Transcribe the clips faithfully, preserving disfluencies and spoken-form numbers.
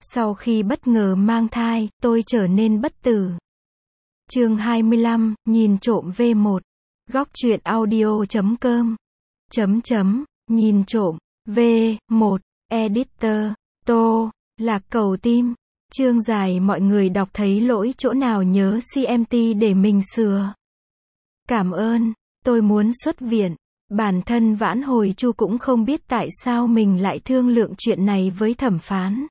Sau khi bất ngờ mang thai, tôi trở nên bất tử. Chương hai mươi lăm, nhìn trộm V một. Góc truyện audio chấm com. Chấm chấm, nhìn trộm, V một, Editor, Tô, Lạc Cầu Tim. Chương dài mọi người đọc thấy lỗi chỗ nào nhớ xê em tê để mình sửa. Cảm ơn, tôi muốn xuất viện. Bản thân Vãn Hồi Chu cũng không biết tại sao mình lại thương lượng chuyện này với thẩm phán.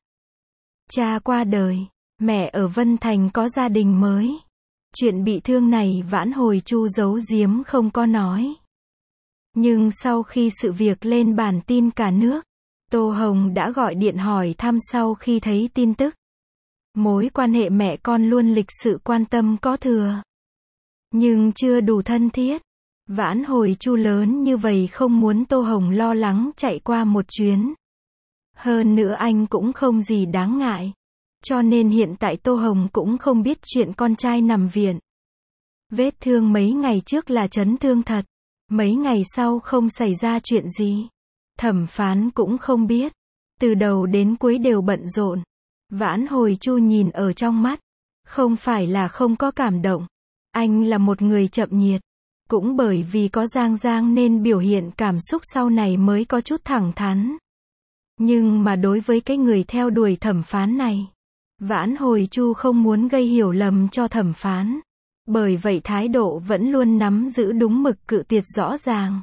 Cha qua đời, mẹ ở Vân Thành có gia đình mới. Chuyện bị thương này Vãn Hồi Chu giấu giếm không có nói. Nhưng sau khi sự việc lên bản tin cả nước, Tô Hồng đã gọi điện hỏi thăm sau khi thấy tin tức. Mối quan hệ mẹ con luôn lịch sự quan tâm có thừa, nhưng chưa đủ thân thiết. Vãn Hồi Chu lớn như vậy không muốn Tô Hồng lo lắng chạy qua một chuyến. Hơn nữa anh cũng không gì đáng ngại. Cho nên hiện tại Tô Hồng cũng không biết chuyện con trai nằm viện. Vết thương mấy ngày trước là chấn thương thật. Mấy ngày sau không xảy ra chuyện gì. Thẩm phán cũng không biết. Từ đầu đến cuối đều bận rộn. Vãn Hồi Chu nhìn ở trong mắt. Không phải là không có cảm động. Anh là một người chậm nhiệt. Cũng bởi vì có Giang Giang nên biểu hiện cảm xúc sau này mới có chút thẳng thắn. Nhưng mà đối với cái người theo đuổi thẩm phán này, Vãn Hồi Chu không muốn gây hiểu lầm cho thẩm phán. Bởi vậy thái độ vẫn luôn nắm giữ đúng mực cự tuyệt rõ ràng.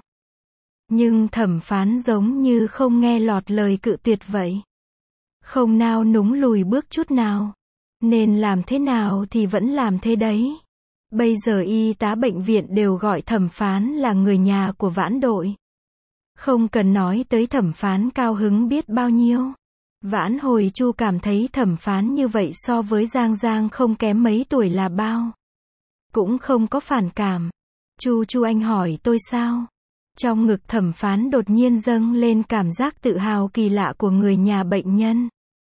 Nhưng thẩm phán giống như không nghe lọt lời cự tuyệt vậy. Không nao núng lùi bước chút nào. Nên làm thế nào thì vẫn làm thế đấy. Bây giờ y tá bệnh viện đều gọi thẩm phán là người nhà của Vãn đội. Không cần nói tới thẩm phán cao hứng biết bao nhiêu. Vãn Hồi Chu cảm thấy thẩm phán như vậy so với Giang Giang không kém mấy tuổi là bao. Cũng không có phản cảm. Chu Chu anh hỏi tôi sao? Trong ngực thẩm phán đột nhiên dâng lên cảm giác tự hào kỳ lạ của người nhà bệnh nhân.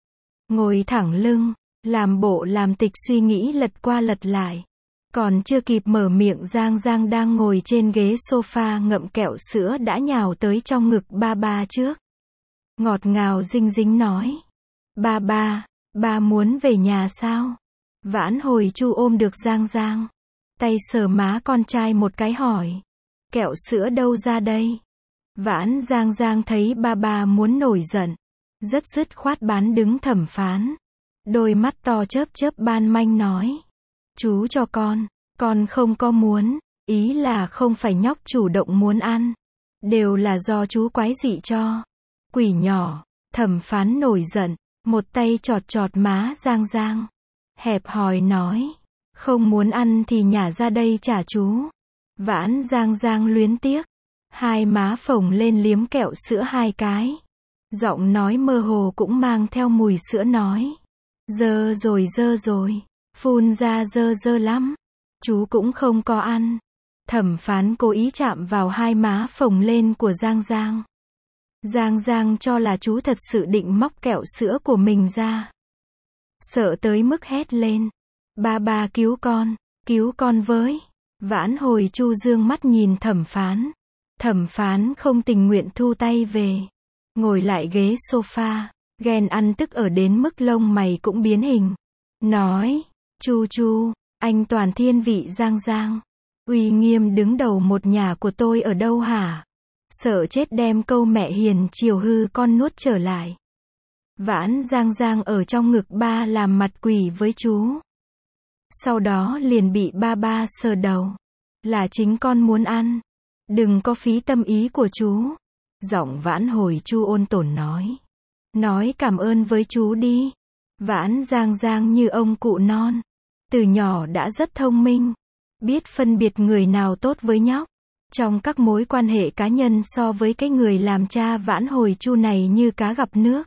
Ngồi thẳng lưng, làm bộ làm tịch suy nghĩ lật qua lật lại. Còn chưa kịp mở miệng Giang Giang đang ngồi trên ghế sofa ngậm kẹo sữa đã nhào tới trong ngực ba ba trước. Ngọt ngào dinh dính nói. Ba ba, ba muốn về nhà sao? Vãn Hồi Chu ôm được Giang Giang. Tay sờ má con trai một cái hỏi. Kẹo sữa đâu ra đây? Vãn Giang Giang thấy ba ba muốn nổi giận. Rất dứt khoát bán đứng thẩm phán. Đôi mắt to chớp chớp ban manh nói. Chú cho con, con không có muốn, ý là không phải nhóc chủ động muốn ăn. Đều là do chú quái dị cho. Quỷ nhỏ, thẩm phán nổi giận, một tay chọt chọt má Giang Giang. Hẹp hòi nói, không muốn ăn thì nhả ra đây trả chú. Vãn Giang Giang luyến tiếc, hai má phồng lên liếm kẹo sữa hai cái. Giọng nói mơ hồ cũng mang theo mùi sữa nói. Dơ rồi dơ rồi. Phun ra dơ dơ lắm. Chú cũng không có ăn. Thẩm phán cố ý chạm vào hai má phồng lên của Giang Giang. Giang Giang cho là chú thật sự định móc kẹo sữa của mình ra. Sợ tới mức hét lên. Ba ba cứu con, cứu con với. Vãn Hồi Chu dương mắt nhìn thẩm phán. Thẩm phán không tình nguyện thu tay về. Ngồi lại ghế sofa. Ghen ăn tức ở đến mức lông mày cũng biến hình. Nói. Chu Chu, anh toàn thiên vị Giang Giang. Uy nghiêm đứng đầu một nhà của tôi ở đâu hả? Sợ chết đem câu mẹ hiền chiều hư con nuốt trở lại. Vãn Giang Giang ở trong ngực ba làm mặt quỷ với chú. Sau đó liền bị ba ba sờ đầu. Là chính con muốn ăn. Đừng có phí tâm ý của chú. Giọng Vãn Hồi Chu ôn tồn nói. Nói cảm ơn với chú đi. Vãn Giang Giang như ông cụ non. Từ nhỏ đã rất thông minh. Biết phân biệt người nào tốt với nhóc. Trong các mối quan hệ cá nhân so với cái người làm cha Vãn Hồi Chu này như cá gặp nước.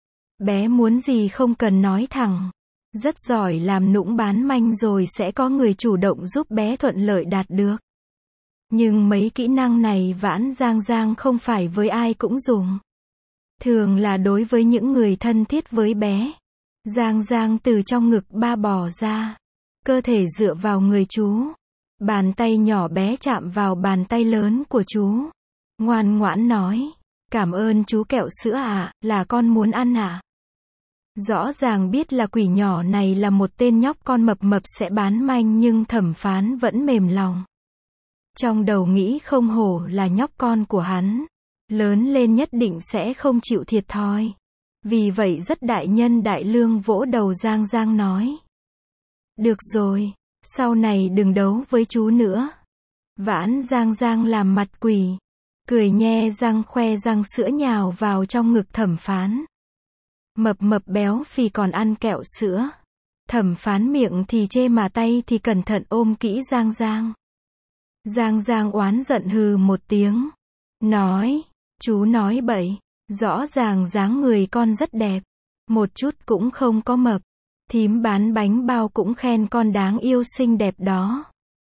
Bé muốn gì không cần nói thẳng. Rất giỏi làm nũng bán manh rồi sẽ có người chủ động giúp bé thuận lợi đạt được. Nhưng mấy kỹ năng này Vãn Giang Giang không phải với ai cũng dùng. Thường là đối với những người thân thiết với bé. Giang Giang từ trong ngực ba bò ra. Cơ thể dựa vào người chú. Bàn tay nhỏ bé chạm vào bàn tay lớn của chú. Ngoan ngoãn nói. Cảm ơn chú kẹo sữa ạ, à, là con muốn ăn ạ. À? Rõ ràng biết là quỷ nhỏ này là một tên nhóc con mập mập sẽ bán manh nhưng thẩm phán vẫn mềm lòng. Trong đầu nghĩ không hổ là nhóc con của hắn. Lớn lên nhất định sẽ không chịu thiệt thòi. Vì vậy rất đại nhân đại lương vỗ đầu Giang Giang nói. Được rồi, sau này đừng đấu với chú nữa. Vãn Giang Giang làm mặt quỷ. Cười nhe răng khoe răng sữa nhào vào trong ngực thẩm phán. Mập mập béo phì còn ăn kẹo sữa. Thẩm phán miệng thì chê mà tay thì cẩn thận ôm kỹ Giang Giang. Giang Giang oán giận hừ một tiếng. Nói, chú nói bậy. Rõ ràng dáng người con rất đẹp. Một chút cũng không có mập. Thím bán bánh bao cũng khen con đáng yêu xinh đẹp đó.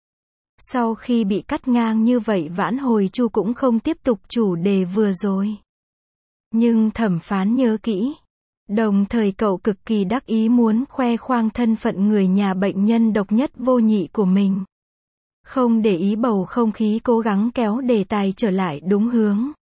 Sau khi bị cắt ngang như vậy Vãn Hồi Chu cũng không tiếp tục chủ đề vừa rồi. Nhưng thẩm phán nhớ kỹ. Đồng thời cậu cực kỳ đắc ý muốn khoe khoang thân phận người nhà bệnh nhân độc nhất vô nhị của mình. Không để ý bầu không khí cố gắng kéo đề tài trở lại đúng hướng.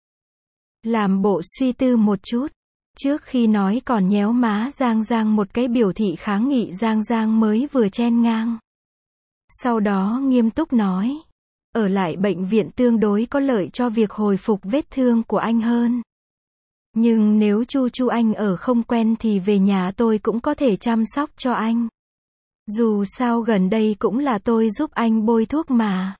Làm bộ suy tư một chút. Trước khi nói còn nhéo má Giang Giang một cái biểu thị kháng nghị Giang Giang mới vừa chen ngang. Sau đó nghiêm túc nói. Ở lại bệnh viện tương đối có lợi cho việc hồi phục vết thương của anh hơn. Nhưng nếu Chu Chu anh ở không quen thì về nhà tôi cũng có thể chăm sóc cho anh. Dù sao gần đây cũng là tôi giúp anh bôi thuốc mà.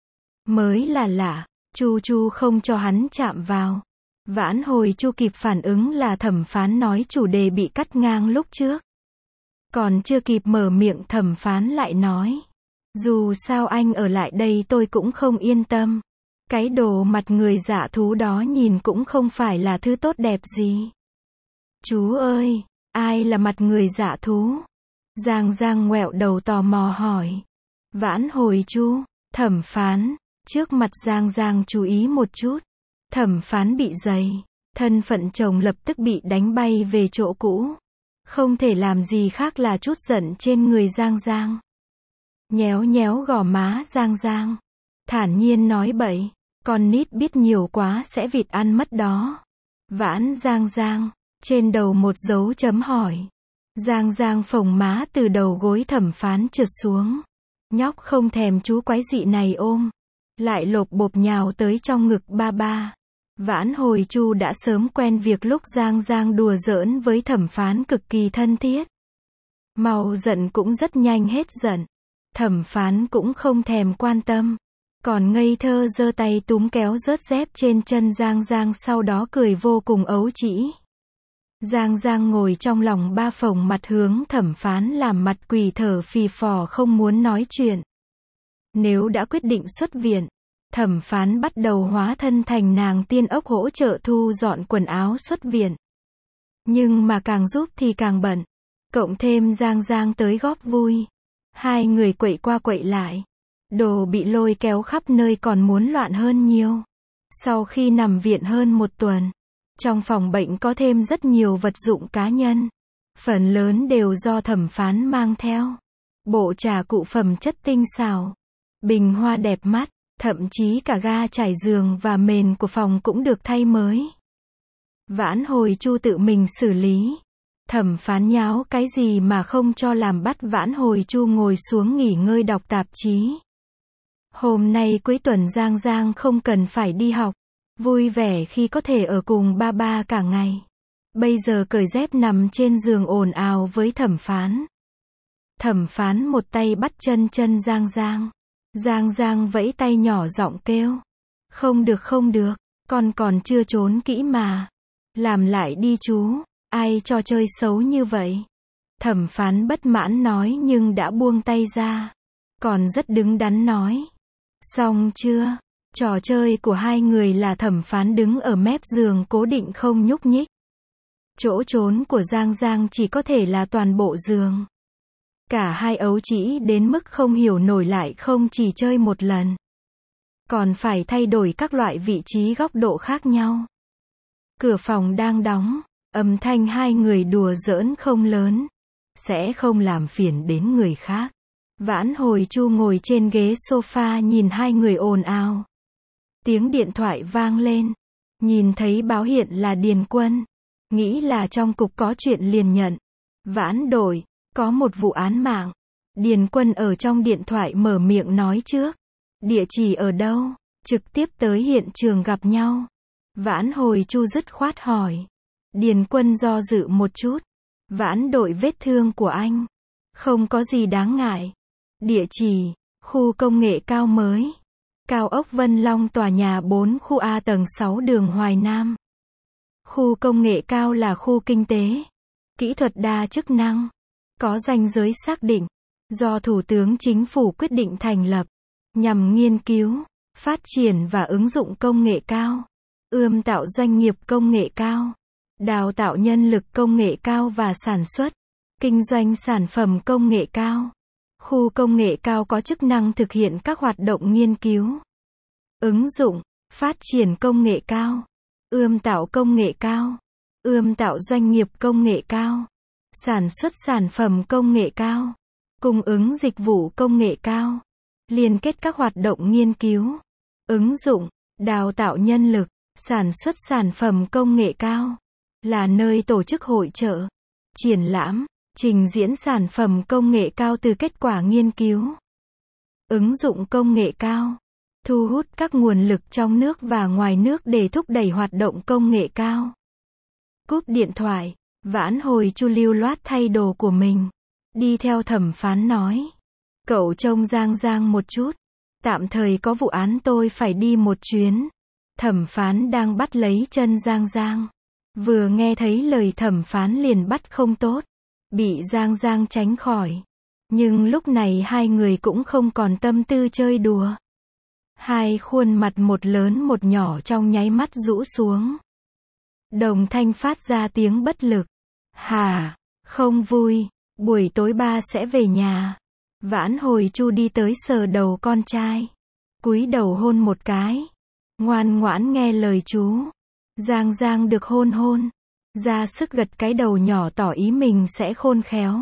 Mới là lạ, Chu Chu không cho hắn chạm vào. Vãn Hồi Chu kịp phản ứng là thẩm phán nói chủ đề bị cắt ngang lúc trước. Còn chưa kịp mở miệng thẩm phán lại nói. Dù sao anh ở lại đây tôi cũng không yên tâm. Cái đồ mặt người dạ thú đó nhìn cũng không phải là thứ tốt đẹp gì. Chú ơi, ai là mặt người dạ thú? Giang Giang ngoẹo đầu tò mò hỏi. Vãn Hồi Chu, thẩm phán, trước mặt Giang Giang chú ý một chút. Thẩm phán bị dày, thân phận chồng lập tức bị đánh bay về chỗ cũ. Không thể làm gì khác là trút giận trên người Giang Giang. Nhéo nhéo gò má Giang Giang. Thản nhiên nói bậy, con nít biết nhiều quá sẽ vịt ăn mất đó. Vãn Giang Giang, trên đầu một dấu chấm hỏi. Giang Giang phồng má từ đầu gối thẩm phán trượt xuống. Nhóc không thèm chú quái dị này ôm. Lại lộp bộp nhào tới trong ngực ba ba. Vãn Hồi Chu đã sớm quen việc lúc Giang Giang đùa giỡn với thẩm phán cực kỳ thân thiết. Mau giận cũng rất nhanh hết giận. Thẩm phán cũng không thèm quan tâm. Còn ngây thơ giơ tay túm kéo rớt dép trên chân Giang Giang sau đó cười vô cùng ấu trĩ. Giang Giang ngồi trong lòng ba phồng mặt hướng thẩm phán làm mặt quỷ thở phì phò không muốn nói chuyện. Nếu đã quyết định xuất viện, thẩm phán bắt đầu hóa thân thành nàng tiên ốc hỗ trợ thu dọn quần áo xuất viện. Nhưng mà càng giúp thì càng bận. Cộng thêm Giang Giang tới góp vui. Hai người quậy qua quậy lại. Đồ bị lôi kéo khắp nơi còn muốn loạn hơn nhiều. Sau khi nằm viện hơn một tuần, trong phòng bệnh có thêm rất nhiều vật dụng cá nhân. Phần lớn đều do thẩm phán mang theo. Bộ trà cụ phẩm chất tinh xảo. Bình hoa đẹp mắt. Thậm chí cả ga trải giường và mền của phòng cũng được thay mới. Vãn Hồi Chu tự mình xử lý. Thẩm phán nháo cái gì mà không cho làm bắt Vãn Hồi Chu ngồi xuống nghỉ ngơi đọc tạp chí. Hôm nay cuối tuần Giang Giang không cần phải đi học. Vui vẻ khi có thể ở cùng ba ba cả ngày. Bây giờ cởi dép nằm trên giường ồn ào với thẩm phán. Thẩm phán một tay bắt chân chân Giang Giang. Giang Giang vẫy tay nhỏ giọng kêu. Không được không được, con còn chưa trốn kỹ mà. Làm lại đi chú, ai cho chơi xấu như vậy. Thẩm phán bất mãn nói nhưng đã buông tay ra. Còn rất đứng đắn nói. Xong chưa? Trò chơi của hai người là thẩm phán đứng ở mép giường cố định không nhúc nhích. Chỗ trốn của Giang Giang chỉ có thể là toàn bộ giường. Cả hai ấu trĩ đến mức không hiểu nổi lại không chỉ chơi một lần. Còn phải thay đổi các loại vị trí góc độ khác nhau. Cửa phòng đang đóng, âm thanh hai người đùa giỡn không lớn. Sẽ không làm phiền đến người khác. Vãn Hồi Chu ngồi trên ghế sofa nhìn hai người ồn ào. Tiếng điện thoại vang lên. Nhìn thấy báo hiện là Điền Quân. Nghĩ là trong cục có chuyện liền nhận. Vãn đội, có một vụ án mạng. Điền Quân ở trong điện thoại mở miệng nói trước. Địa chỉ ở đâu? Trực tiếp tới hiện trường gặp nhau. Vãn Hồi Chu dứt khoát hỏi. Điền Quân do dự một chút. Vãn đội, vết thương của anh không có gì đáng ngại. Địa chỉ, khu công nghệ cao mới. Cao ốc Vân Long tòa nhà bốn khu A tầng sáu đường Hoài Nam. Khu công nghệ cao là khu kinh tế, kỹ thuật đa chức năng, có ranh giới xác định, do Thủ tướng Chính phủ quyết định thành lập, nhằm nghiên cứu, phát triển và ứng dụng công nghệ cao, ươm tạo doanh nghiệp công nghệ cao, đào tạo nhân lực công nghệ cao và sản xuất, kinh doanh sản phẩm công nghệ cao. Khu công nghệ cao có chức năng thực hiện các hoạt động nghiên cứu, ứng dụng, phát triển công nghệ cao, ươm tạo công nghệ cao, ươm tạo doanh nghiệp công nghệ cao, sản xuất sản phẩm công nghệ cao, cung ứng dịch vụ công nghệ cao, liên kết các hoạt động nghiên cứu, ứng dụng, đào tạo nhân lực, sản xuất sản phẩm công nghệ cao, là nơi tổ chức hội chợ, triển lãm, trình diễn sản phẩm công nghệ cao từ kết quả nghiên cứu, ứng dụng công nghệ cao, thu hút các nguồn lực trong nước và ngoài nước để thúc đẩy hoạt động công nghệ cao. Cúp điện thoại, Vãn Hồi Chu lưu loát thay đồ của mình, đi theo thẩm phán nói. Cậu trông Giang Giang một chút. Tạm thời có vụ án tôi phải đi một chuyến. Thẩm phán đang bắt lấy chân Giang Giang. Vừa nghe thấy lời thẩm phán liền bắt không tốt. Bị Giang Giang tránh khỏi. Nhưng lúc này hai người cũng không còn tâm tư chơi đùa. Hai khuôn mặt một lớn một nhỏ trong nháy mắt rũ xuống. Đồng thanh phát ra tiếng bất lực. Hà, không vui, buổi tối ba sẽ về nhà. Vãn Hồi Chu đi tới sờ đầu con trai. Cúi đầu hôn một cái. Ngoan ngoãn nghe lời chú. Giang Giang được hôn hôn. Ra sức gật cái đầu nhỏ tỏ ý mình sẽ khôn khéo.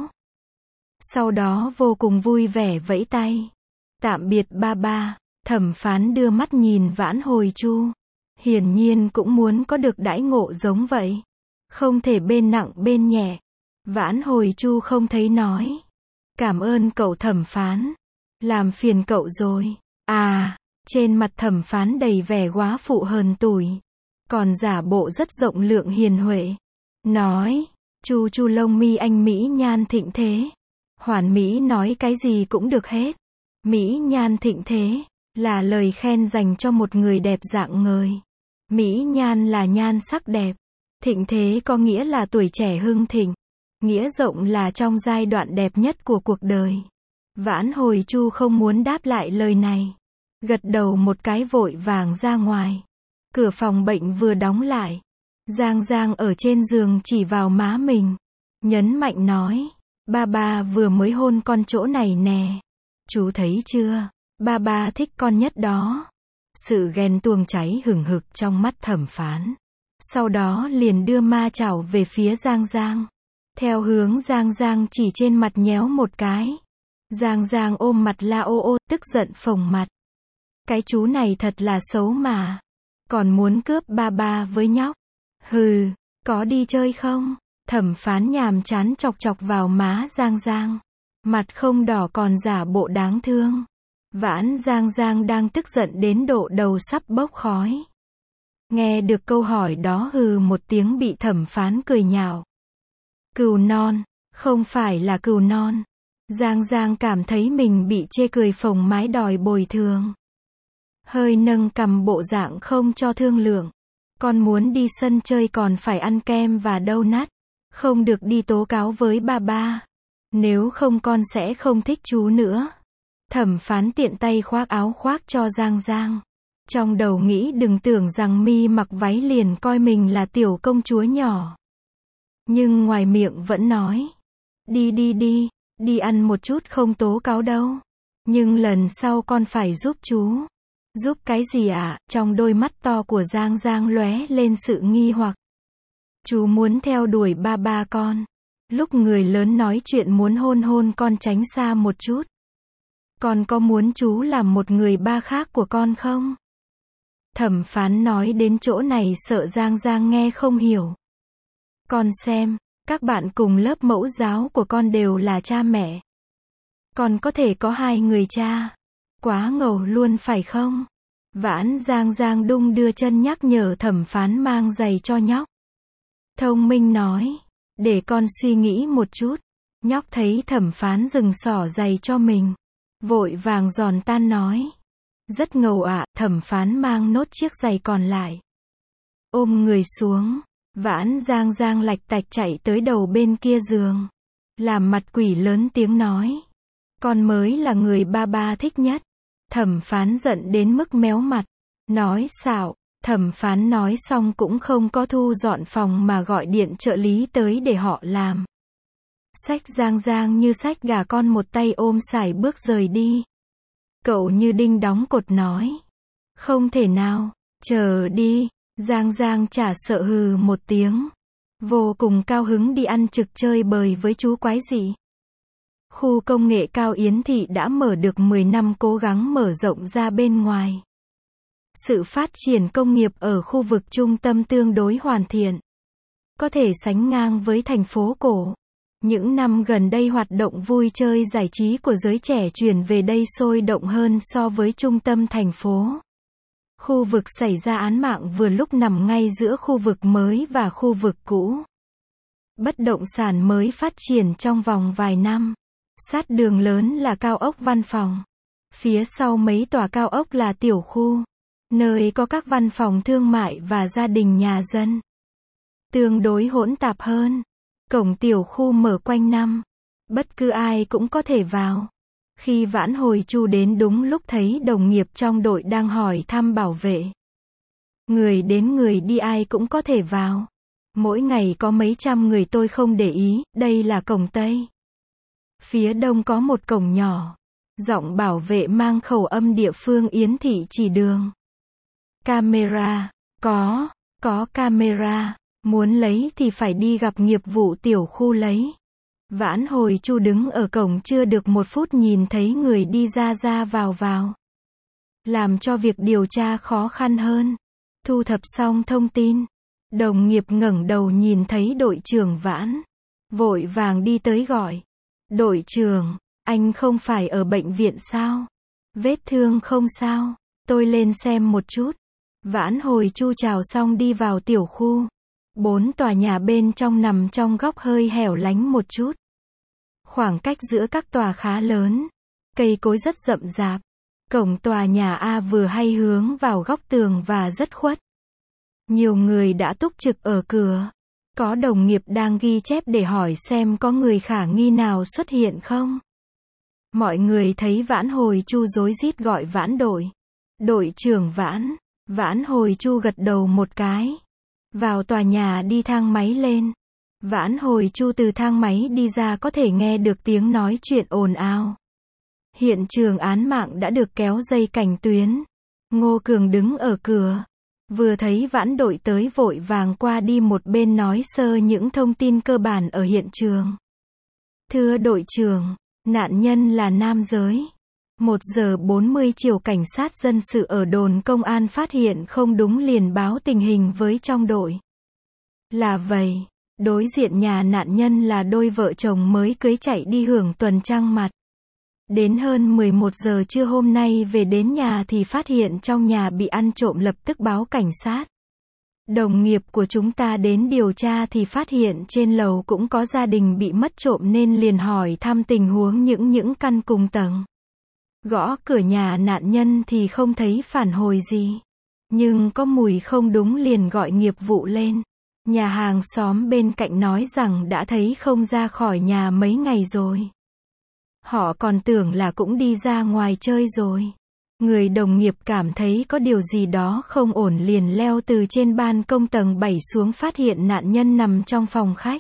Sau đó vô cùng vui vẻ vẫy tay. Tạm biệt ba ba. Thẩm phán đưa mắt nhìn Vãn Hồi Chu. Hiển nhiên cũng muốn có được đãi ngộ giống vậy. Không thể bên nặng bên nhẹ. Vãn Hồi Chu không thấy nói. Cảm ơn cậu thẩm phán. Làm phiền cậu rồi. À, trên mặt thẩm phán đầy vẻ góa phụ hờn tủi. Còn giả bộ rất rộng lượng hiền huệ. Nói, Chu Chu lông mi anh Mỹ nhan thịnh thế. Hoàn Mỹ nói cái gì cũng được hết. Mỹ nhan thịnh thế là lời khen dành cho một người đẹp dạng ngời. Mỹ nhan là nhan sắc đẹp. Thịnh thế có nghĩa là tuổi trẻ hưng thịnh. Nghĩa rộng là trong giai đoạn đẹp nhất của cuộc đời. Vãn Hồi Chu không muốn đáp lại lời này. Gật đầu một cái vội vàng ra ngoài. Cửa phòng bệnh vừa đóng lại. Giang Giang ở trên giường chỉ vào má mình. Nhấn mạnh nói. Ba ba vừa mới hôn con chỗ này nè. Chú thấy chưa? Ba ba thích con nhất đó. Sự ghen tuông cháy hừng hực trong mắt thẩm phán. Sau đó liền đưa ma chảo về phía Giang Giang. Theo hướng Giang Giang chỉ trên mặt nhéo một cái. Giang Giang ôm mặt la ô ô, tức giận phồng mặt. Cái chú này thật là xấu mà. Còn muốn cướp ba ba với nhóc. Hừ, có đi chơi không? Thẩm phán nhàm chán chọc chọc vào má Giang Giang. Mặt không đỏ còn giả bộ đáng thương. Vãn Giang Giang đang tức giận đến độ đầu sắp bốc khói. Nghe được câu hỏi đó hừ một tiếng bị thẩm phán cười nhạo. Cừu non, không phải là cừu non. Giang Giang cảm thấy mình bị chê cười phồng mái đòi bồi thường. Hơi nâng cằm bộ dạng không cho thương lượng. Con muốn đi sân chơi còn phải ăn kem và donut. Không được đi tố cáo với ba ba. Nếu không con sẽ không thích chú nữa. Thẩm phán tiện tay khoác áo khoác cho Giang Giang. Trong đầu nghĩ đừng tưởng rằng mi mặc váy liền coi mình là tiểu công chúa nhỏ. Nhưng ngoài miệng vẫn nói. Đi đi đi, đi ăn một chút không tố cáo đâu. Nhưng lần sau con phải giúp chú. Giúp cái gì ạ? À? Trong đôi mắt to của Giang Giang lóe lên sự nghi hoặc. Chú muốn theo đuổi ba ba con. Lúc người lớn nói chuyện muốn hôn hôn con tránh xa một chút. Con có muốn chú làm một người ba khác của con không? Thẩm phán nói đến chỗ này sợ Giang Giang nghe không hiểu. Con xem, Các bạn cùng lớp mẫu giáo của con đều là cha mẹ. Con có thể có hai người cha. Quá ngầu luôn phải không? Vãn Giang Giang đung đưa chân nhắc nhở thẩm phán mang giày cho nhóc. Thông minh nói, để con suy nghĩ một chút. Nhóc thấy thẩm phán dừng xỏ giày cho mình. Vội vàng giòn tan nói. Rất ngầu ạ, thẩm phán mang nốt chiếc giày còn lại. Ôm người xuống, Vãn Giang Giang lạch tạch chạy tới đầu bên kia giường. Làm mặt quỷ lớn tiếng nói. Con mới là người ba ba thích nhất. Thẩm phán giận đến mức méo mặt. Nói xạo, thẩm phán nói xong cũng không có thu dọn phòng mà gọi điện trợ lý tới để họ làm. Xách Giang Giang như xách gà con, một tay ôm sải bước rời đi. Cậu như đinh đóng cột nói. Không thể nào, chờ đi. Giang Giang chả sợ hừ một tiếng. Vô cùng cao hứng đi ăn trực chơi bời với chú quái dị. Khu công nghệ cao Yến Thị đã mở được mười năm cố gắng mở rộng ra bên ngoài. Sự phát triển công nghiệp ở khu vực trung tâm tương đối hoàn thiện. Có thể sánh ngang với thành phố cổ. Những năm gần đây hoạt động vui chơi giải trí của giới trẻ chuyển về đây sôi động hơn so với trung tâm thành phố. Khu vực xảy ra án mạng vừa lúc nằm ngay giữa khu vực mới và khu vực cũ. Bất động sản mới phát triển trong vòng vài năm. Sát đường lớn là cao ốc văn phòng. Phía sau mấy tòa cao ốc là tiểu khu, nơi có các văn phòng thương mại và gia đình nhà dân. Tương đối hỗn tạp hơn. Cổng tiểu khu mở quanh năm. Bất cứ ai cũng có thể vào. Khi Vãn Hồi Chu đến đúng lúc thấy đồng nghiệp trong đội đang hỏi thăm bảo vệ. Người đến người đi ai cũng có thể vào. Mỗi ngày có mấy trăm người, tôi không để ý, đây là cổng Tây. Phía đông có một cổng nhỏ. Giọng bảo vệ mang khẩu âm địa phương Yến Thị chỉ đường. Camera, có, có camera, muốn lấy thì phải đi gặp nghiệp vụ tiểu khu lấy. Vãn Hồi Chu đứng ở cổng chưa được một phút nhìn thấy người đi ra ra vào vào. Làm cho việc điều tra khó khăn hơn. Thu thập xong thông tin. Đồng nghiệp ngẩng đầu nhìn thấy đội trưởng Vãn. Vội vàng đi tới gọi. Đội trưởng, anh không phải ở bệnh viện sao? Vết thương không sao? Tôi lên xem một chút. Vãn Hồi Chu chào xong đi vào tiểu khu. Bốn tòa nhà bên trong nằm trong góc hơi hẻo lánh một chút. Khoảng cách giữa các tòa khá lớn. Cây cối rất rậm rạp. Cổng tòa nhà A vừa hay hướng vào góc tường và rất khuất. Nhiều người đã túc trực ở cửa. Có đồng nghiệp đang ghi chép để hỏi xem có người khả nghi nào xuất hiện không. Mọi người thấy Vãn Hồi Chu rối rít gọi Vãn đội. Đội trưởng Vãn. Vãn Hồi Chu gật đầu một cái. Vào tòa nhà đi thang máy lên. Vãn Hồi Chu từ thang máy đi ra có thể nghe được tiếng nói chuyện ồn ào. Hiện trường án mạng đã được kéo dây cảnh tuyến. Ngô Cường đứng ở cửa. Vừa thấy Vãn đội tới vội vàng qua đi một bên nói sơ những thông tin cơ bản ở hiện trường. Thưa đội trưởng, nạn nhân là nam giới. một giờ bốn mươi chiều cảnh sát dân sự ở đồn công an phát hiện không đúng liền báo tình hình với trong đội. Là vậy, đối diện nhà nạn nhân là đôi vợ chồng mới cưới chạy đi hưởng tuần trăng mật. Đến hơn mười một giờ trưa hôm nay về đến nhà thì phát hiện trong nhà bị ăn trộm, lập tức báo cảnh sát. Đồng nghiệp của chúng ta đến điều tra thì phát hiện trên lầu cũng có gia đình bị mất trộm nên liền hỏi thăm tình huống những những căn cùng tầng. Gõ cửa nhà nạn nhân thì không thấy phản hồi gì. Nhưng có mùi không đúng liền gọi nghiệp vụ lên. Nhà hàng xóm bên cạnh nói rằng đã thấy không ra khỏi nhà mấy ngày rồi. Họ còn tưởng là cũng đi ra ngoài chơi rồi. Người đồng nghiệp cảm thấy có điều gì đó không ổn liền leo từ trên ban công tầng bảy xuống, phát hiện nạn nhân nằm trong phòng khách.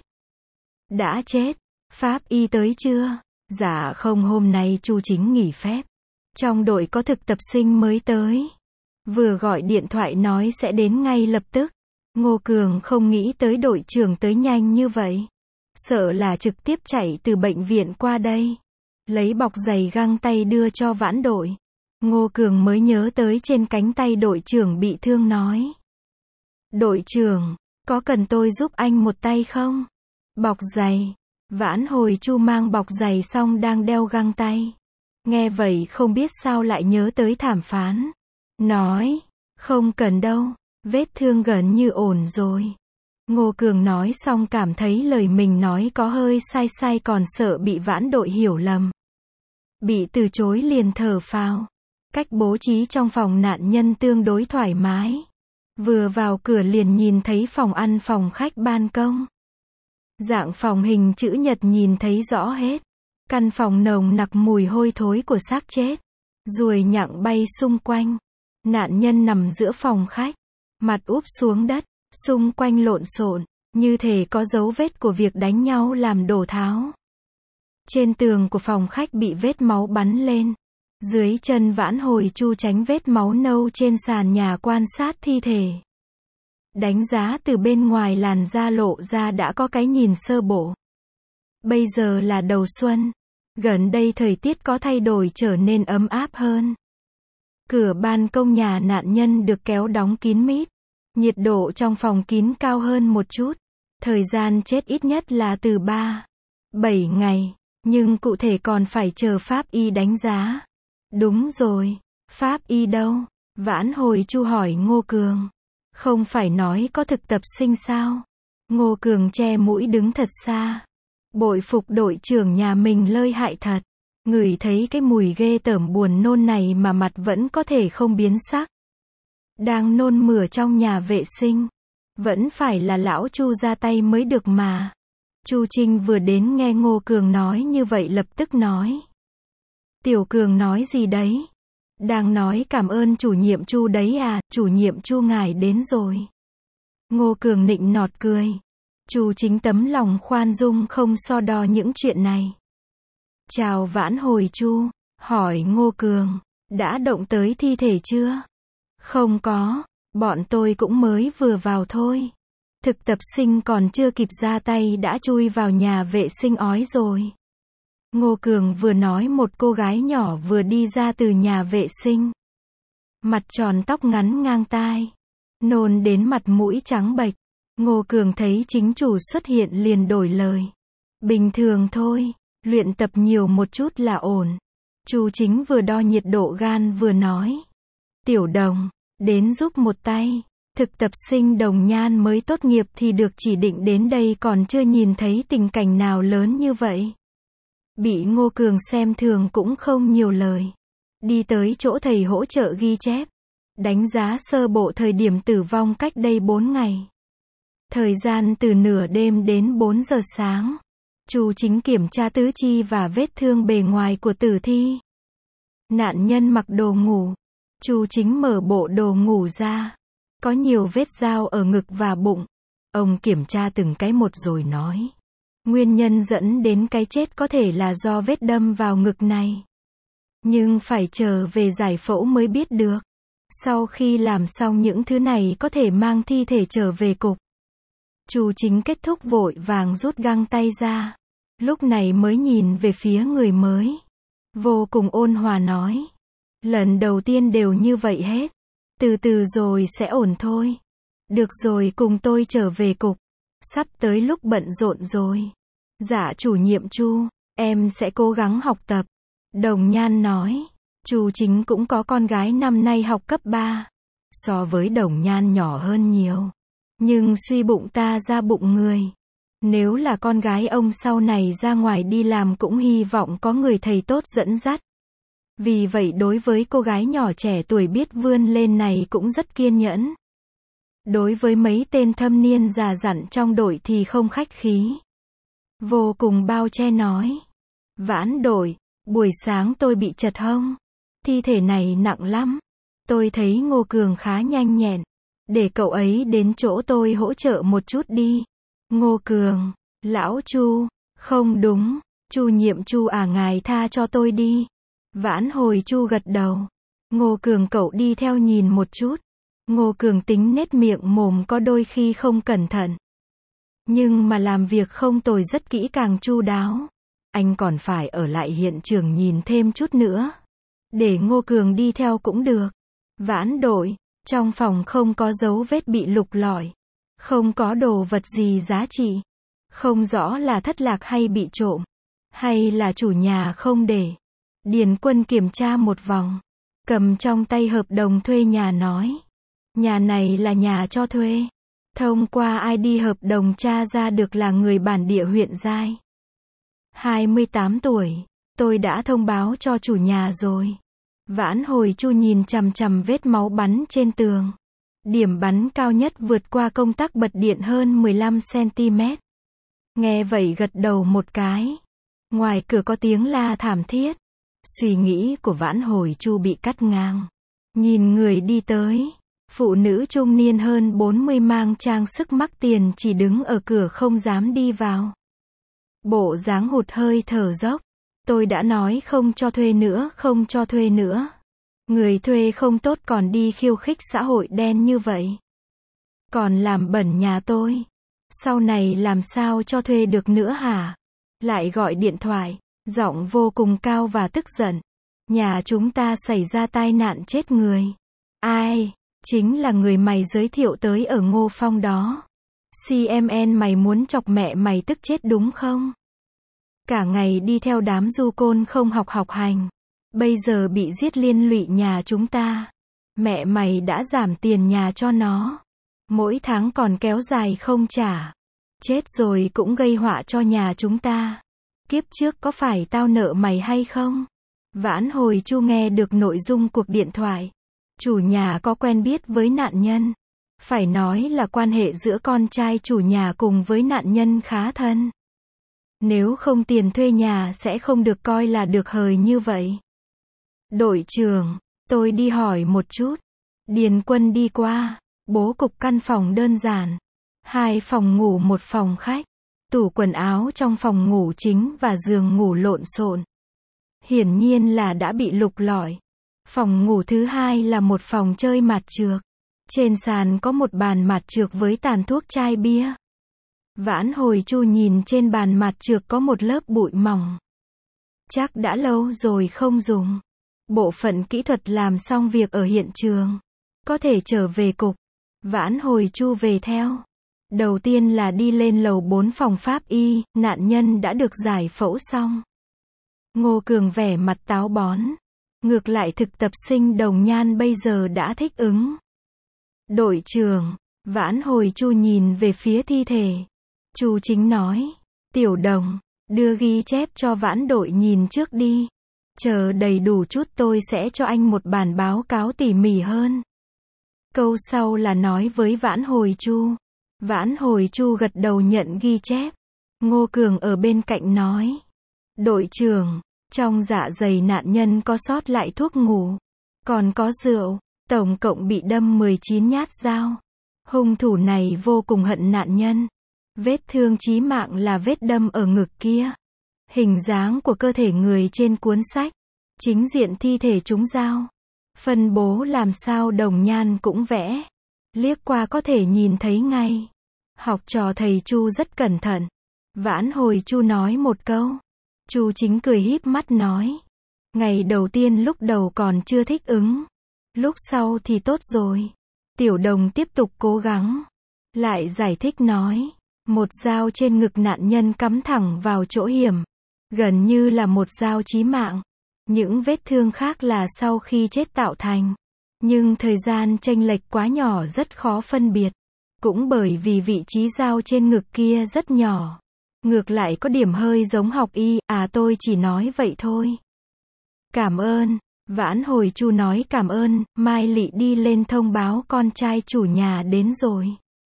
Đã chết. Pháp y tới chưa? Dạ không, hôm nay Chu Chính nghỉ phép. Trong đội có thực tập sinh mới tới. Vừa gọi điện thoại nói sẽ đến ngay lập tức. Ngô Cường không nghĩ tới đội trưởng tới nhanh như vậy. Sợ là trực tiếp chạy từ bệnh viện qua đây. Lấy bọc giày găng tay đưa cho Vãn đội. Ngô Cường mới nhớ tới trên cánh tay đội trưởng bị thương nói. Đội trưởng, có cần tôi giúp anh một tay không? Bọc giày. Vãn Hồi Chu mang bọc giày xong đang đeo găng tay. Nghe vậy không biết sao lại nhớ tới thảm phán. Nói, không cần đâu, vết thương gần như ổn rồi. Ngô Cường nói xong cảm thấy lời mình nói có hơi sai sai còn sợ bị Vãn Đội hiểu lầm. Bị từ chối liền thở phào. Cách bố trí trong phòng nạn nhân tương đối thoải mái. Vừa vào cửa liền nhìn thấy phòng ăn phòng khách ban công. Dạng phòng hình chữ nhật nhìn thấy rõ hết. Căn phòng nồng nặc mùi hôi thối của xác chết. Ruồi nhặng bay xung quanh. Nạn nhân nằm giữa phòng khách. Mặt úp xuống đất. Xung quanh lộn xộn. Như thể có dấu vết của việc đánh nhau làm đổ tháo. Trên tường của phòng khách bị vết máu bắn lên. Dưới chân Vãn Hồi Chu tránh vết máu nâu trên sàn nhà quan sát thi thể. Đánh giá từ bên ngoài làn da lộ ra đã có cái nhìn sơ bộ. Bây giờ là đầu xuân. Gần đây thời tiết có thay đổi trở nên ấm áp hơn. Cửa ban công nhà nạn nhân được kéo đóng kín mít. Nhiệt độ trong phòng kín cao hơn một chút. Thời gian chết ít nhất là từ ba, bảy ngày. Nhưng cụ thể còn phải chờ pháp y đánh giá. Đúng rồi. Pháp y đâu? Vãn Hồi Chu hỏi Ngô Cường. Không phải nói có thực tập sinh sao? Ngô Cường che mũi đứng thật xa. Bội phục đội trưởng nhà mình lơi hại thật. Ngửi thấy cái mùi ghê tởm buồn nôn này mà mặt vẫn có thể không biến sắc. Đang nôn mửa trong nhà vệ sinh. Vẫn phải là lão Chu ra tay mới được mà. Chu Trinh vừa đến nghe Ngô Cường nói như vậy lập tức nói. Tiểu Cường nói gì đấy? Đang nói cảm ơn chủ nhiệm Chu đấy à, chủ nhiệm Chu ngài đến rồi. Ngô Cường nịnh nọt cười. Chu Chính tấm lòng khoan dung không so đo những chuyện này. Chào Vãn Hồi Chu, hỏi Ngô Cường, đã động tới thi thể chưa? Không có, bọn tôi cũng mới vừa vào thôi. Thực tập sinh còn chưa kịp ra tay đã chui vào nhà vệ sinh ói rồi. Ngô Cường vừa nói một cô gái nhỏ vừa đi ra từ nhà vệ sinh. Mặt tròn tóc ngắn ngang tai. Nôn đến mặt mũi trắng bệch. Ngô Cường thấy chính chủ xuất hiện liền đổi lời. Bình thường thôi, luyện tập nhiều một chút là ổn. Chu Chính vừa đo nhiệt độ gan vừa nói. Tiểu Đồng, đến giúp một tay. Thực tập sinh Đồng Nhan mới tốt nghiệp thì được chỉ định đến đây còn chưa nhìn thấy tình cảnh nào lớn như vậy. Bị Ngô Cường xem thường cũng không nhiều lời. Đi tới chỗ thầy hỗ trợ ghi chép. Đánh giá sơ bộ thời điểm tử vong cách đây bốn ngày. Thời gian từ nửa đêm đến bốn giờ sáng. Chu Chính kiểm tra tứ chi và vết thương bề ngoài của tử thi. Nạn nhân mặc đồ ngủ. Chu Chính mở bộ đồ ngủ ra. Có nhiều vết dao ở ngực và bụng. Ông kiểm tra từng cái một rồi nói. Nguyên nhân dẫn đến cái chết có thể là do vết đâm vào ngực này. Nhưng phải chờ về giải phẫu mới biết được. Sau khi làm xong những thứ này có thể mang thi thể trở về cục. Chu Chính kết thúc vội vàng rút găng tay ra. Lúc này mới nhìn về phía người mới. Vô cùng ôn hòa nói. Lần đầu tiên đều như vậy hết. Từ từ rồi sẽ ổn thôi. Được rồi cùng tôi trở về cục. Sắp tới lúc bận rộn rồi. Dạ chủ nhiệm Chu, em sẽ cố gắng học tập. Đồng Nhan nói. Chu Chính cũng có con gái năm nay học cấp ba. So với Đồng Nhan nhỏ hơn nhiều. Nhưng suy bụng ta ra bụng người. Nếu là con gái ông sau này ra ngoài đi làm cũng hy vọng có người thầy tốt dẫn dắt. Vì vậy đối với cô gái nhỏ trẻ tuổi biết vươn lên này cũng rất kiên nhẫn. Đối với mấy tên thâm niên già dặn trong đội thì không khách khí. Vô cùng bao che nói. Vãn Đội, buổi sáng tôi bị chật hông. Thi thể này nặng lắm. Tôi thấy Ngô Cường khá nhanh nhẹn. Để cậu ấy đến chỗ tôi hỗ trợ một chút đi. Ngô Cường, lão Chu, không đúng, chủ nhiệm Chu à ngài tha cho tôi đi. Vãn Hồi Chu gật đầu. Ngô Cường cậu đi theo nhìn một chút. Ngô Cường tính nết miệng mồm có đôi khi không cẩn thận. Nhưng mà làm việc không tồi rất kỹ càng chu đáo. Anh còn phải ở lại hiện trường nhìn thêm chút nữa. Để Ngô Cường đi theo cũng được. Vãn Đội, trong phòng không có dấu vết bị lục lọi. Không có đồ vật gì giá trị. Không rõ là thất lạc hay bị trộm, hay là chủ nhà không để. Điền Quân kiểm tra một vòng, cầm trong tay hợp đồng thuê nhà nói. Nhà này là nhà cho thuê. Thông qua i đê hợp đồng tra ra được là người bản địa huyện Giai. hai mươi tám tuổi, tôi đã thông báo cho chủ nhà rồi. Vãn Hồi Chu nhìn chằm chằm vết máu bắn trên tường. Điểm bắn cao nhất vượt qua công tắc bật điện hơn mười lăm xăng-ti-mét. Nghe vậy gật đầu một cái. Ngoài cửa có tiếng la thảm thiết. Suy nghĩ của Vãn Hồi Chu bị cắt ngang. Nhìn người đi tới. Phụ nữ trung niên hơn bốn mươi mang trang sức mắc tiền chỉ đứng ở cửa không dám đi vào. Bộ dáng hụt hơi thở dốc. Tôi đã nói không cho thuê nữa, không cho thuê nữa. Người thuê không tốt còn đi khiêu khích xã hội đen như vậy. Còn làm bẩn nhà tôi. Sau này làm sao cho thuê được nữa hả? Lại gọi điện thoại, giọng vô cùng cao và tức giận. Nhà chúng ta xảy ra tai nạn chết người. Ai? Chính là người mày giới thiệu tới ở Ngô Phong đó. xê em en mày muốn chọc mẹ mày tức chết đúng không? Cả ngày đi theo đám du côn không học học hành. Bây giờ bị giết liên lụy nhà chúng ta. Mẹ mày đã giảm tiền nhà cho nó. Mỗi tháng còn kéo dài không trả. Chết rồi cũng gây họa cho nhà chúng ta. Kiếp trước có phải tao nợ mày hay không? Vãn Hồi Chu nghe được nội dung cuộc điện thoại. Chủ nhà có quen biết với nạn nhân. Phải nói là quan hệ giữa con trai chủ nhà cùng với nạn nhân khá thân. Nếu không tiền thuê nhà sẽ không được coi là được hời như vậy. Đội trưởng, tôi đi hỏi một chút. Điền Quân đi qua. Bố cục căn phòng đơn giản. Hai phòng ngủ một phòng khách. Tủ quần áo trong phòng ngủ chính và giường ngủ lộn xộn. Hiển nhiên là đã bị lục lọi. Phòng ngủ thứ hai là một phòng chơi mạt trược. Trên sàn có một bàn mạt trược với tàn thuốc chai bia. Vãn Hồi Chu nhìn trên bàn mạt trược có một lớp bụi mỏng. Chắc đã lâu rồi không dùng. Bộ phận kỹ thuật làm xong việc ở hiện trường. Có thể trở về cục. Vãn Hồi Chu về theo. Đầu tiên là đi lên lầu bốn phòng pháp y, nạn nhân đã được giải phẫu xong. Ngô Cường vẻ mặt táo bón. Ngược lại thực tập sinh Đồng Nhan bây giờ đã thích ứng. Đội trưởng, Vãn Hồi Chu nhìn về phía thi thể. Chu Chính nói, Tiểu Đồng, đưa ghi chép cho Vãn đội nhìn trước đi. Chờ đầy đủ chút tôi sẽ cho anh một bản báo cáo tỉ mỉ hơn. Câu sau là nói với Vãn Hồi Chu. Vãn Hồi Chu gật đầu nhận ghi chép. Ngô Cường ở bên cạnh nói. Đội trưởng, trong dạ dày nạn nhân có sót lại thuốc ngủ. Còn có rượu. Tổng cộng bị đâm mười chín nhát dao. Hung thủ này vô cùng hận nạn nhân. Vết thương chí mạng là vết đâm ở ngực kia. Hình dáng của cơ thể người trên cuốn sách. Chính diện thi thể trúng dao. Phân bố làm sao Đồng Nhan cũng vẽ. Liếc qua có thể nhìn thấy ngay. Học trò thầy Chu rất cẩn thận. Vãn Hồi Chu nói một câu. Chu Chính cười híp mắt nói. Ngày đầu tiên lúc đầu còn chưa thích ứng. Lúc sau thì tốt rồi. Tiểu Đồng tiếp tục cố gắng. Lại giải thích nói. Một dao trên ngực nạn nhân cắm thẳng vào chỗ hiểm. Gần như là một dao chí mạng. Những vết thương khác là sau khi chết tạo thành. Nhưng thời gian chênh lệch quá nhỏ rất khó phân biệt. Cũng bởi vì vị trí dao trên ngực kia rất nhỏ. Ngược lại có điểm hơi giống học y, à tôi chỉ nói vậy thôi. Cảm ơn. Vãn Hồi Chu nói cảm ơn, Mai Lị đi lên thông báo con trai chủ nhà đến rồi.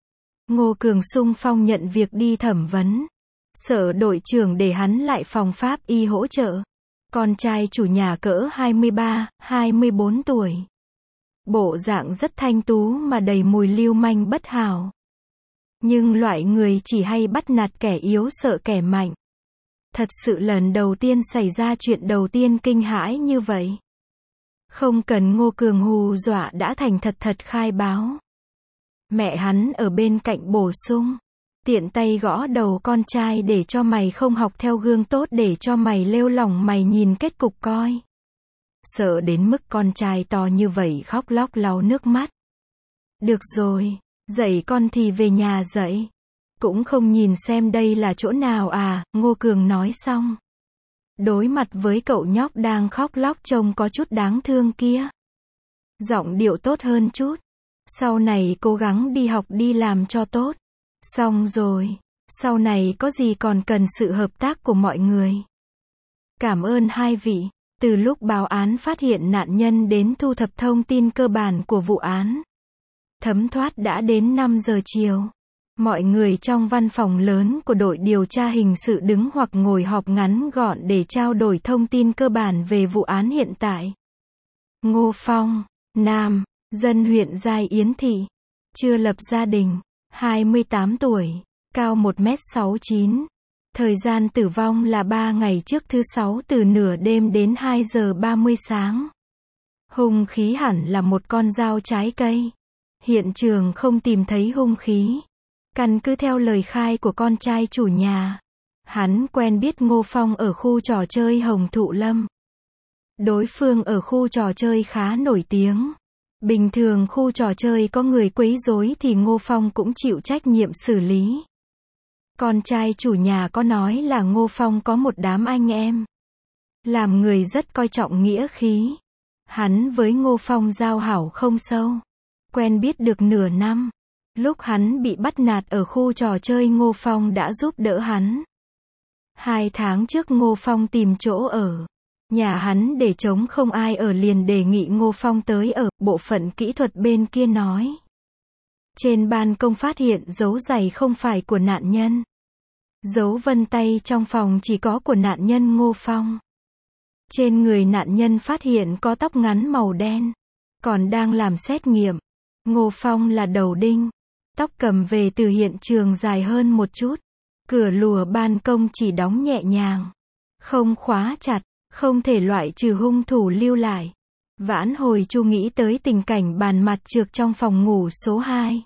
Ngô Cường xung phong nhận việc đi thẩm vấn. Sợ đội trưởng để hắn lại phòng pháp y hỗ trợ. Con trai chủ nhà cỡ hai mươi ba, hai mươi bốn tuổi. Bộ dạng rất thanh tú mà đầy mùi lưu manh bất hảo. Nhưng loại người chỉ hay bắt nạt kẻ yếu sợ kẻ mạnh. Thật sự lần đầu tiên xảy ra chuyện đầu tiên kinh hãi như vậy. Không cần Ngô Cường hù dọa đã thành thật thật khai báo. Mẹ hắn ở bên cạnh bổ sung. Tiện tay gõ đầu con trai để cho mày không học theo gương tốt để cho mày lêu lỏng mày nhìn kết cục coi. Sợ đến mức con trai to như vậy khóc lóc lau nước mắt. Được rồi, dạy con thì về nhà dạy. Cũng không nhìn xem đây là chỗ nào à, Ngô Cường nói xong. Đối mặt với cậu nhóc đang khóc lóc trông có chút đáng thương kia. Giọng điệu tốt hơn chút. Sau này cố gắng đi học đi làm cho tốt. Xong rồi. Sau này có gì còn cần sự hợp tác của mọi người. Cảm ơn hai vị. Từ lúc báo án phát hiện nạn nhân đến thu thập thông tin cơ bản của vụ án. Thấm thoát đã đến năm giờ chiều. Mọi người trong văn phòng lớn của đội điều tra hình sự đứng hoặc ngồi họp ngắn gọn để trao đổi thông tin cơ bản về vụ án hiện tại. Ngô Phong, nam, dân huyện Giai Yến Thị, chưa lập gia đình, hai mươi tám tuổi, cao một mét sáu mươi chín. Thời gian tử vong là ba ngày trước thứ sáu từ nửa đêm đến hai giờ ba mươi sáng. Hung khí hẳn là một con dao trái cây. Hiện trường không tìm thấy hung khí. Căn cứ theo lời khai của con trai chủ nhà, hắn quen biết Ngô Phong ở khu trò chơi Hồng Thụ Lâm. Đối phương ở khu trò chơi khá nổi tiếng. Bình thường khu trò chơi có người quấy rối thì Ngô Phong cũng chịu trách nhiệm xử lý. Con trai chủ nhà có nói là Ngô Phong có một đám anh em. Làm người rất coi trọng nghĩa khí. Hắn với Ngô Phong giao hảo không sâu. Quen biết được nửa năm. Lúc hắn bị bắt nạt ở khu trò chơi Ngô Phong đã giúp đỡ hắn. Hai tháng trước Ngô Phong tìm chỗ ở. Nhà hắn để trống không ai ở liền đề nghị Ngô Phong tới ở, bộ phận kỹ thuật bên kia nói. Trên ban công phát hiện dấu giày không phải của nạn nhân. Dấu vân tay trong phòng chỉ có của nạn nhân Ngô Phong. Trên người nạn nhân phát hiện có tóc ngắn màu đen. Còn đang làm xét nghiệm. Ngô Phong là đầu đinh. Tóc cầm về từ hiện trường dài hơn một chút. Cửa lùa ban công chỉ đóng nhẹ nhàng. Không khóa chặt. Không thể loại trừ hung thủ lưu lại. Vãn Hồi Chu nghĩ tới tình cảnh bàn mặt trược trong phòng ngủ số hai.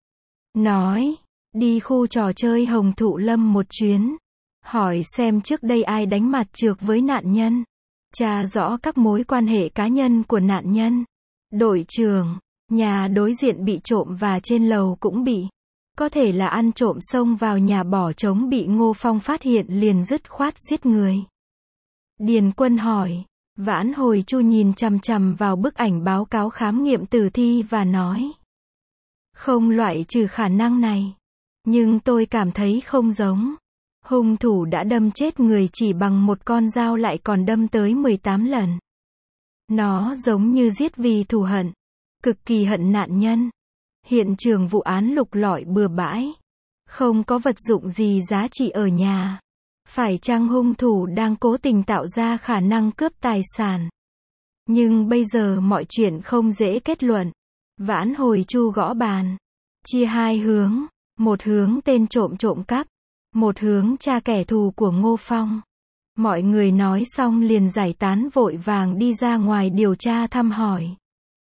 Nói, đi khu trò chơi Hồng Thụ Lâm một chuyến. Hỏi xem trước đây ai đánh mặt trược với nạn nhân. Tra rõ các mối quan hệ cá nhân của nạn nhân. Đội trưởng, nhà đối diện bị trộm và trên lầu cũng bị. Có thể là ăn trộm xông vào nhà bỏ trống bị Ngô Phong phát hiện liền dứt khoát giết người. Điền Quân hỏi. Vãn Hồi Chu nhìn chằm chằm vào bức ảnh báo cáo khám nghiệm tử thi và nói. Không loại trừ khả năng này. Nhưng tôi cảm thấy không giống. Hung thủ đã đâm chết người chỉ bằng một con dao lại còn đâm tới mười tám lần. Nó giống như giết vì thù hận. Cực kỳ hận nạn nhân. Hiện trường vụ án lục lọi bừa bãi. Không có vật dụng gì giá trị ở nhà. Phải chăng hung thủ đang cố tình tạo ra khả năng cướp tài sản? Nhưng bây giờ mọi chuyện không dễ kết luận. Vãn Hồi Chu gõ bàn. Chia hai hướng. Một hướng tên trộm trộm cắp. Một hướng tra kẻ thù của Ngô Phong. Mọi người nói xong liền giải tán vội vàng đi ra ngoài điều tra thăm hỏi.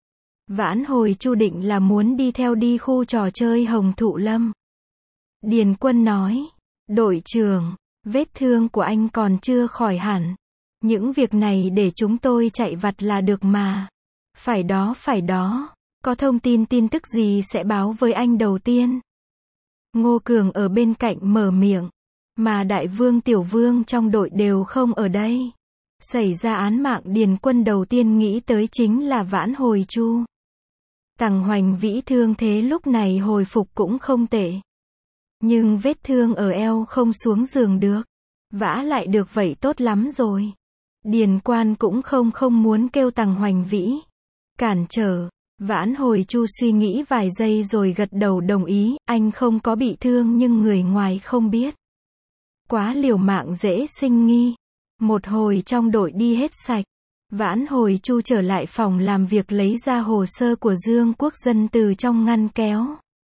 Vãn Hồi Chu định là muốn đi theo đi khu trò chơi Hồng Thụ Lâm. Điền Quân nói. Đội trưởng, vết thương của anh còn chưa khỏi hẳn. Những việc này để chúng tôi chạy vặt là được mà. Phải đó phải đó. Có thông tin tin tức gì sẽ báo với anh đầu tiên. Ngô Cường ở bên cạnh mở miệng. Mà Đại Vương Tiểu Vương trong đội đều không ở đây. Xảy ra án mạng Điền Quân đầu tiên nghĩ tới chính là Vãn Hồi Chu. Tằng Hoành Vĩ thương thế lúc này hồi phục cũng không tệ. Nhưng vết thương ở eo không xuống giường được. Vã lại được vậy tốt lắm rồi. Điền Quan cũng không không muốn kêu Tằng Hoành Vĩ cản trở. Vãn Hồi Chu suy nghĩ vài giây rồi gật đầu đồng ý. Anh không có bị thương nhưng người ngoài không biết. Quá liều mạng dễ sinh nghi. Một hồi trong đội đi hết sạch. Vãn Hồi Chu trở lại phòng làm việc lấy ra hồ sơ của Dương Quốc Dân từ trong ngăn kéo.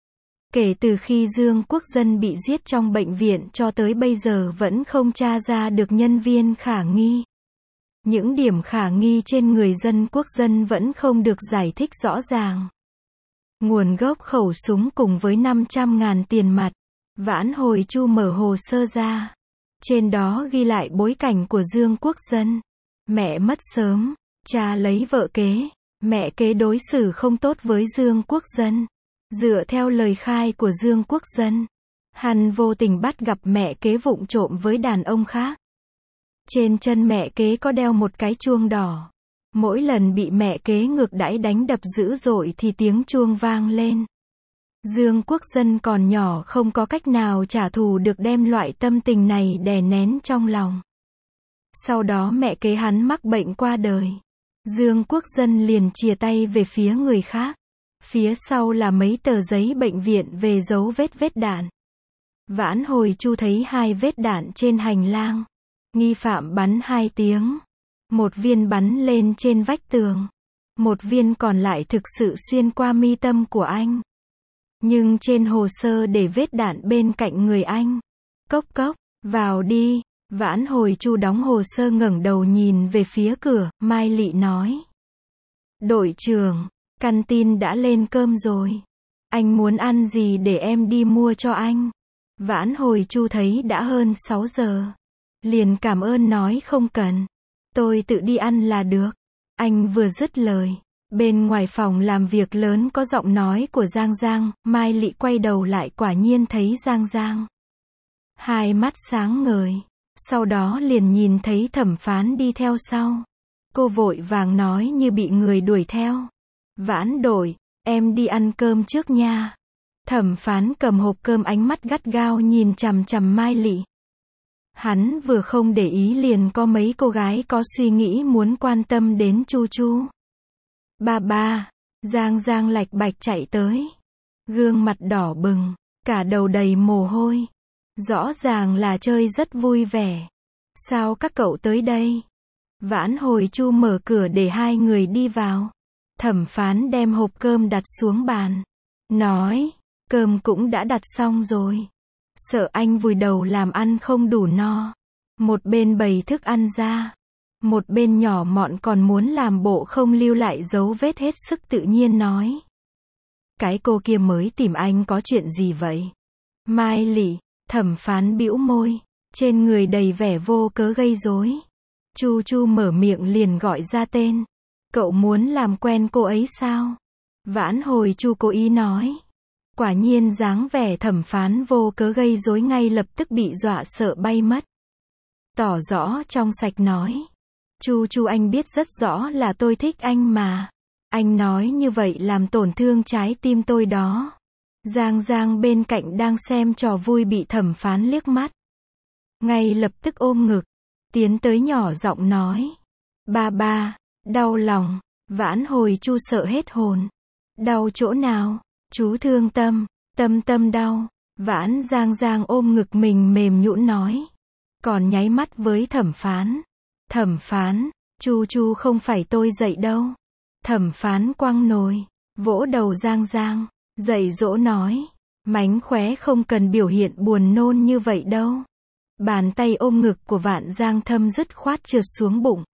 Kể từ khi Dương Quốc Dân bị giết trong bệnh viện cho tới bây giờ vẫn không tra ra được nhân viên khả nghi. Những điểm khả nghi trên người Dân Quốc Dân vẫn không được giải thích rõ ràng. Nguồn gốc khẩu súng cùng với năm trăm ngàn tiền mặt. Vãn Hồi Chu mở hồ sơ ra. Trên đó ghi lại bối cảnh của Dương Quốc Dân. Mẹ mất sớm, cha lấy vợ kế, mẹ kế đối xử không tốt với Dương Quốc Dân. Dựa theo lời khai của Dương Quốc Dân, Hắn vô tình bắt gặp mẹ kế vụng trộm với đàn ông khác. Trên chân mẹ kế có đeo một cái chuông đỏ. Mỗi lần bị mẹ kế ngược đãi đánh đập dữ dội thì tiếng chuông vang lên. Dương Quốc Dân còn nhỏ không có cách nào trả thù được, đem loại tâm tình này đè nén trong lòng. Sau đó mẹ kế hắn mắc bệnh qua đời. Dương Quốc Dân liền chìa tay về phía người khác. Phía sau là mấy tờ giấy bệnh viện về dấu vết vết đạn. Vãn Hồi Chu thấy hai vết đạn trên hành lang. Nghi phạm bắn hai tiếng. Một viên bắn lên trên vách tường. Một viên còn lại thực sự xuyên qua mi tâm của anh. Nhưng trên hồ sơ để vết đạn bên cạnh người anh. Cốc cốc, vào đi. Vãn Hồi Chu đóng hồ sơ ngẩng đầu nhìn về phía cửa, Mai Lị nói. Đội trưởng, căn tin đã lên cơm rồi. Anh muốn ăn gì để em đi mua cho anh? Vãn Hồi Chu thấy đã hơn sáu giờ. Liền cảm ơn nói không cần. Tôi tự đi ăn là được. Anh vừa dứt lời. Bên ngoài phòng làm việc lớn có giọng nói của Giang Giang, Mai Lị quay đầu lại quả nhiên thấy Giang Giang. Hai mắt sáng ngời. Sau đó liền nhìn thấy thẩm phán đi theo sau. Cô vội vàng nói như bị người đuổi theo. Vãn đội, em đi ăn cơm trước nha. Thẩm phán cầm hộp cơm, ánh mắt gắt gao nhìn chằm chằm Mai Lị. Hắn vừa không để ý liền có mấy cô gái có suy nghĩ muốn quan tâm đến Chu Chu. Ba ba, Giang Giang lạch bạch chạy tới. Gương mặt đỏ bừng, cả đầu đầy mồ hôi. Rõ ràng là chơi rất vui vẻ. Sao các cậu tới đây? Vãn Hồi Chu mở cửa để hai người đi vào. Thẩm phán đem hộp cơm đặt xuống bàn. Nói, cơm cũng đã đặt xong rồi. Sợ anh vùi đầu làm ăn không đủ no. Một bên bày thức ăn ra. Một bên nhỏ mọn còn muốn làm bộ không lưu lại dấu vết, hết sức tự nhiên nói. Cái cô kia mới tìm anh có chuyện gì vậy? Mai Lị, thẩm phán bĩu môi. Trên người đầy vẻ vô cớ gây rối. Chu Chu mở miệng liền gọi ra tên. Cậu muốn làm quen cô ấy sao? Vãn Hồi Chu cố ý nói. Quả nhiên dáng vẻ thẩm phán vô cớ gây rối ngay lập tức bị dọa sợ bay mất. Tỏ rõ trong sạch nói. Chu Chu, anh biết rất rõ là tôi thích anh mà. Anh nói như vậy làm tổn thương trái tim tôi đó. Giang Giang bên cạnh đang xem trò vui bị thẩm phán liếc mắt. Ngay lập tức ôm ngực. Tiến tới nhỏ giọng nói. Ba ba, đau lòng. Vãn Hồi Chu sợ hết hồn. Đau chỗ nào? Chú thương tâm. Tâm tâm đau. Vãn Giang Giang ôm ngực mình mềm nhũn nói. Còn nháy mắt với thẩm phán. Thẩm phán, Chu Chu không phải tôi dạy đâu. Thẩm phán quăng nồi, vỗ đầu Giang Giang, dạy dỗ nói. Mánh khóe không cần biểu hiện buồn nôn như vậy đâu. Bàn tay ôm ngực của Vạn Giang Thâm dứt khoát trượt xuống bụng.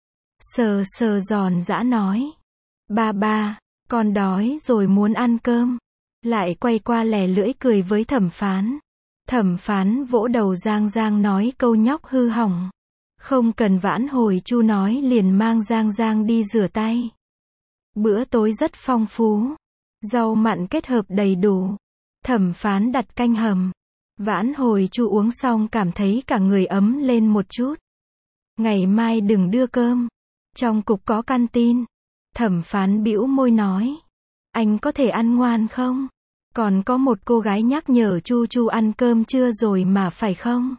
Sờ sờ giòn giã nói. Ba ba, con đói rồi muốn ăn cơm. Lại quay qua lè lưỡi cười với thẩm phán. Thẩm phán vỗ đầu Giang Giang nói câu nhóc hư hỏng. Không cần Vãn Hồi Chu nói liền mang Giang Giang đi rửa tay. Bữa tối rất phong phú. Rau mặn kết hợp đầy đủ. Thẩm phán đặt canh hầm. Vãn Hồi Chu uống xong cảm thấy cả người ấm lên một chút. Ngày mai đừng đưa cơm. Trong cục có canteen. Thẩm phán bĩu môi nói. Anh có thể ăn ngoan không? Còn có một cô gái nhắc nhở Chu Chu ăn cơm trưa rồi mà phải không?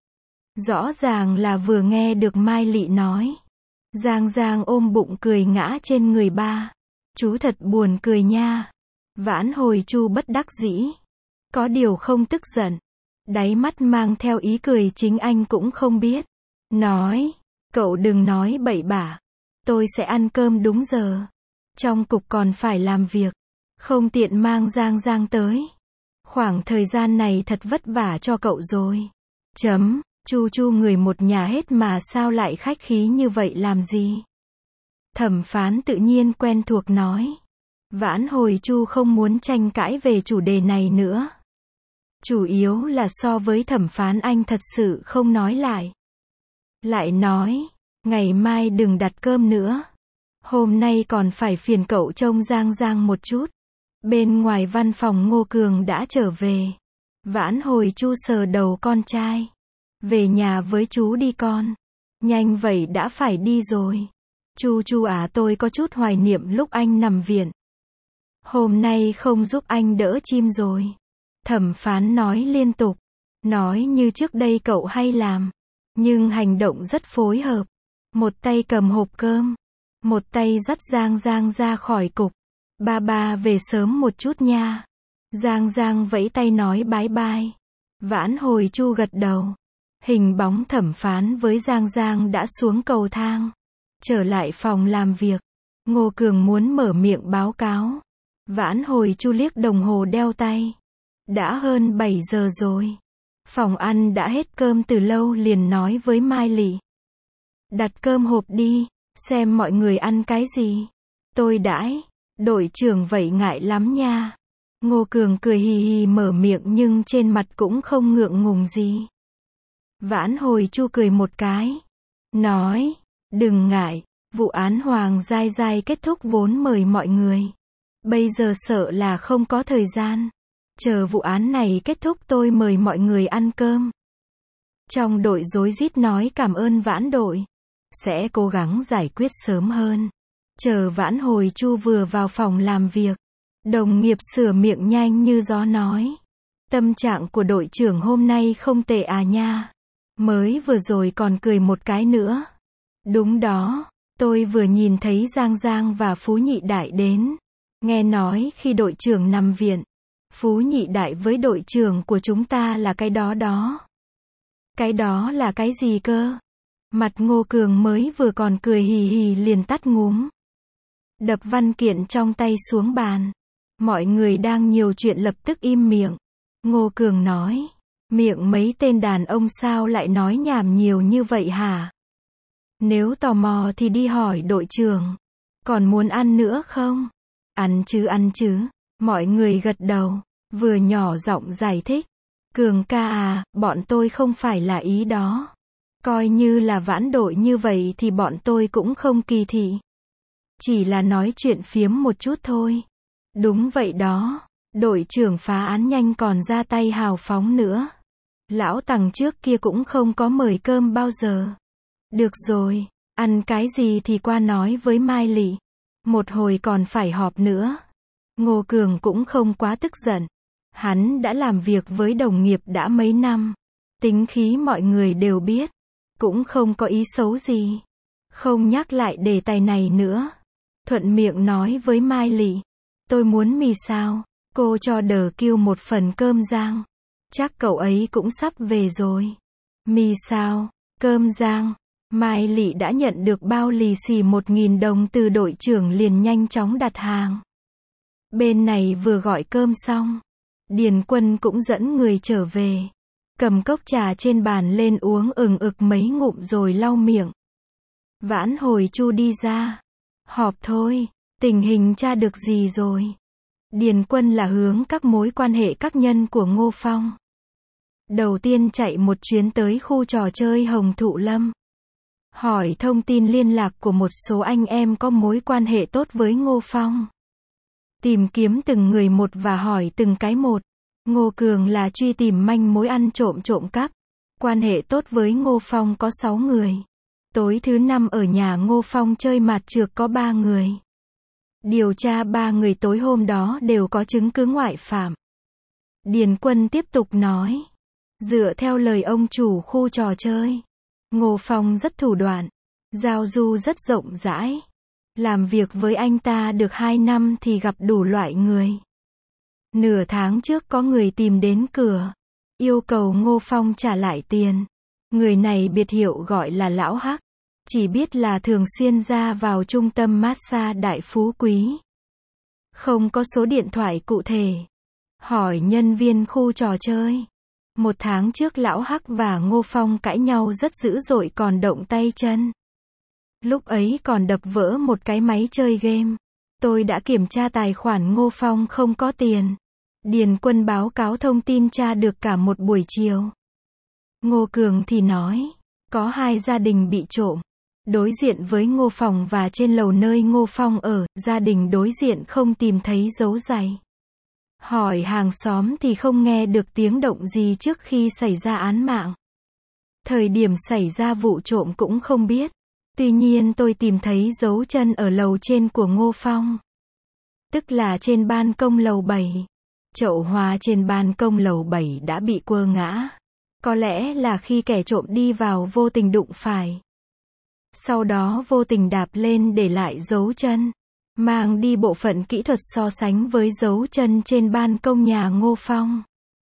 Rõ ràng là vừa nghe được Mai Lị nói. Giang Giang ôm bụng cười ngã trên người ba. Chú thật buồn cười nha. Vãn Hồi Chu bất đắc dĩ. Có điều không tức giận. Đáy mắt mang theo ý cười chính anh cũng không biết. Nói, cậu đừng nói bậy bạ. Tôi sẽ ăn cơm đúng giờ. Trong cục còn phải làm việc. Không tiện mang Giang Giang tới. Khoảng thời gian này thật vất vả cho cậu rồi. Chấm. Chu Chu người một nhà hết mà sao lại khách khí như vậy làm gì? Thẩm phán tự nhiên quen thuộc nói. Vãn Hồi Chu không muốn tranh cãi về chủ đề này nữa. Chủ yếu là so với thẩm phán anh thật sự không nói lại. Lại nói, ngày mai đừng đặt cơm nữa. Hôm nay còn phải phiền cậu trông Giang Giang một chút. Bên ngoài văn phòng Ngô Cường đã trở về. Vãn hồi Chu sờ đầu con trai. Về nhà với chú đi con. Nhanh vậy đã phải đi rồi. Chu Chu à, tôi có chút hoài niệm lúc anh nằm viện. Hôm nay không giúp anh đỡ chim rồi. Thẩm Phán nói liên tục. Nói như trước đây cậu hay làm. Nhưng hành động rất phối hợp. Một tay cầm hộp cơm. Một tay dắt Giang Giang ra khỏi cục. Ba ba về sớm một chút nha. Giang Giang vẫy tay nói bái bai. Vãn hồi Chu gật đầu. Hình bóng Thẩm Phán với Giang Giang đã xuống cầu thang. Trở lại phòng làm việc. Ngô Cường muốn mở miệng báo cáo. Vãn hồi Chu liếc đồng hồ đeo tay. Đã hơn bảy giờ rồi. Phòng ăn đã hết cơm từ lâu, liền nói với Mai Lị. Đặt cơm hộp đi, xem mọi người ăn cái gì. Tôi đãi. Đội trưởng vậy ngại lắm nha. Ngô Cường cười hì hì mở miệng nhưng trên mặt cũng không ngượng ngùng gì. Vãn hồi Chu cười một cái. Nói, đừng ngại, vụ án Hoàng Giai Giai kết thúc vốn mời mọi người. Bây giờ sợ là không có thời gian. Chờ vụ án này kết thúc tôi mời mọi người ăn cơm. Trong đội rối rít nói cảm ơn Vãn đội. Sẽ cố gắng giải quyết sớm hơn. Chờ Vãn hồi Chu vừa vào phòng làm việc. Đồng nghiệp sửa miệng nhanh như gió nói. Tâm trạng của đội trưởng hôm nay không tệ à nha. Mới vừa rồi còn cười một cái nữa. Đúng đó, tôi vừa nhìn thấy Giang Giang và Phú Nhị Đại đến. Nghe nói khi đội trưởng nằm viện, Phú Nhị Đại với đội trưởng của chúng ta là cái đó đó. Cái đó là cái gì cơ? Mặt Ngô Cường mới vừa còn cười hì hì liền tắt ngúm. Đập văn kiện trong tay xuống bàn. Mọi người đang nhiều chuyện lập tức im miệng. Ngô Cường nói. Miệng mấy tên đàn ông sao lại nói nhảm nhiều như vậy hả? Nếu tò mò thì đi hỏi đội trưởng. Còn muốn ăn nữa không? Ăn chứ ăn chứ. Mọi người gật đầu. Vừa nhỏ giọng giải thích. Cường ca à, bọn tôi không phải là ý đó. Coi như là Vãn đội như vậy thì bọn tôi cũng không kỳ thị. Chỉ là nói chuyện phiếm một chút thôi. Đúng vậy đó. Đội trưởng phá án nhanh còn ra tay hào phóng nữa. Lão Tằng trước kia cũng không có mời cơm bao giờ. Được rồi, ăn cái gì thì qua nói với Mai Lị. Một hồi còn phải họp nữa. Ngô Cường cũng không quá tức giận. Hắn đã làm việc với đồng nghiệp đã mấy năm. Tính khí mọi người đều biết. Cũng không có ý xấu gì. Không nhắc lại đề tài này nữa. Thuận miệng nói với Mai Lị. Tôi muốn mì sao. Cô cho Đờ Kiêu một phần cơm rang. Chắc cậu ấy cũng sắp về rồi. Mì sao? Cơm rang. Mai Lị đã nhận được bao lì xì một nghìn đồng từ đội trưởng liền nhanh chóng đặt hàng. Bên này vừa gọi cơm xong. Điền Quân cũng dẫn người trở về. Cầm cốc trà trên bàn lên uống ừng ực mấy ngụm rồi lau miệng. Vãn hồi Chu đi ra. Họp thôi. Tình hình tra được gì rồi? Điền Quân là hướng các mối quan hệ các nhân của Ngô Phong. Đầu tiên chạy một chuyến tới khu trò chơi Hồng Thụ Lâm. Hỏi thông tin liên lạc của một số anh em có mối quan hệ tốt với Ngô Phong. Tìm kiếm từng người một và hỏi từng cái một. Ngô Cường là truy tìm manh mối ăn trộm trộm cắp. Quan hệ tốt với Ngô Phong có sáu người. Tối thứ năm ở nhà Ngô Phong chơi mạt trược có ba người. Điều tra ba người tối hôm đó đều có chứng cứ ngoại phạm. Điền Quân tiếp tục nói. Dựa theo lời ông chủ khu trò chơi, Ngô Phong rất thủ đoạn, giao du rất rộng rãi. Làm việc với anh ta được hai năm thì gặp đủ loại người. Nửa tháng trước có người tìm đến cửa, yêu cầu Ngô Phong trả lại tiền. Người này biệt hiệu gọi là Lão Hắc, chỉ biết là thường xuyên ra vào trung tâm massage Đại Phú Quý. Không có số điện thoại cụ thể. Hỏi nhân viên khu trò chơi. Một tháng trước Lão Hắc và Ngô Phong cãi nhau rất dữ dội còn động tay chân. Lúc ấy còn đập vỡ một cái máy chơi game. Tôi đã kiểm tra tài khoản Ngô Phong không có tiền. Điền Quân báo cáo thông tin tra được cả một buổi chiều. Ngô Cường thì nói, có hai gia đình bị trộm. Đối diện với Ngô Phong và trên lầu nơi Ngô Phong ở, gia đình đối diện không tìm thấy dấu giày. Hỏi hàng xóm thì không nghe được tiếng động gì trước khi xảy ra án mạng. Thời điểm xảy ra vụ trộm cũng không biết. Tuy nhiên tôi tìm thấy dấu chân ở lầu trên của Ngô Phong. Tức là trên ban công lầu bảy. Chậu hoa trên ban công lầu bảy đã bị quơ ngã. Có lẽ là khi kẻ trộm đi vào vô tình đụng phải. Sau đó vô tình đạp lên để lại dấu chân. Mang đi bộ phận kỹ thuật so sánh với dấu chân trên ban công nhà Ngô Phong.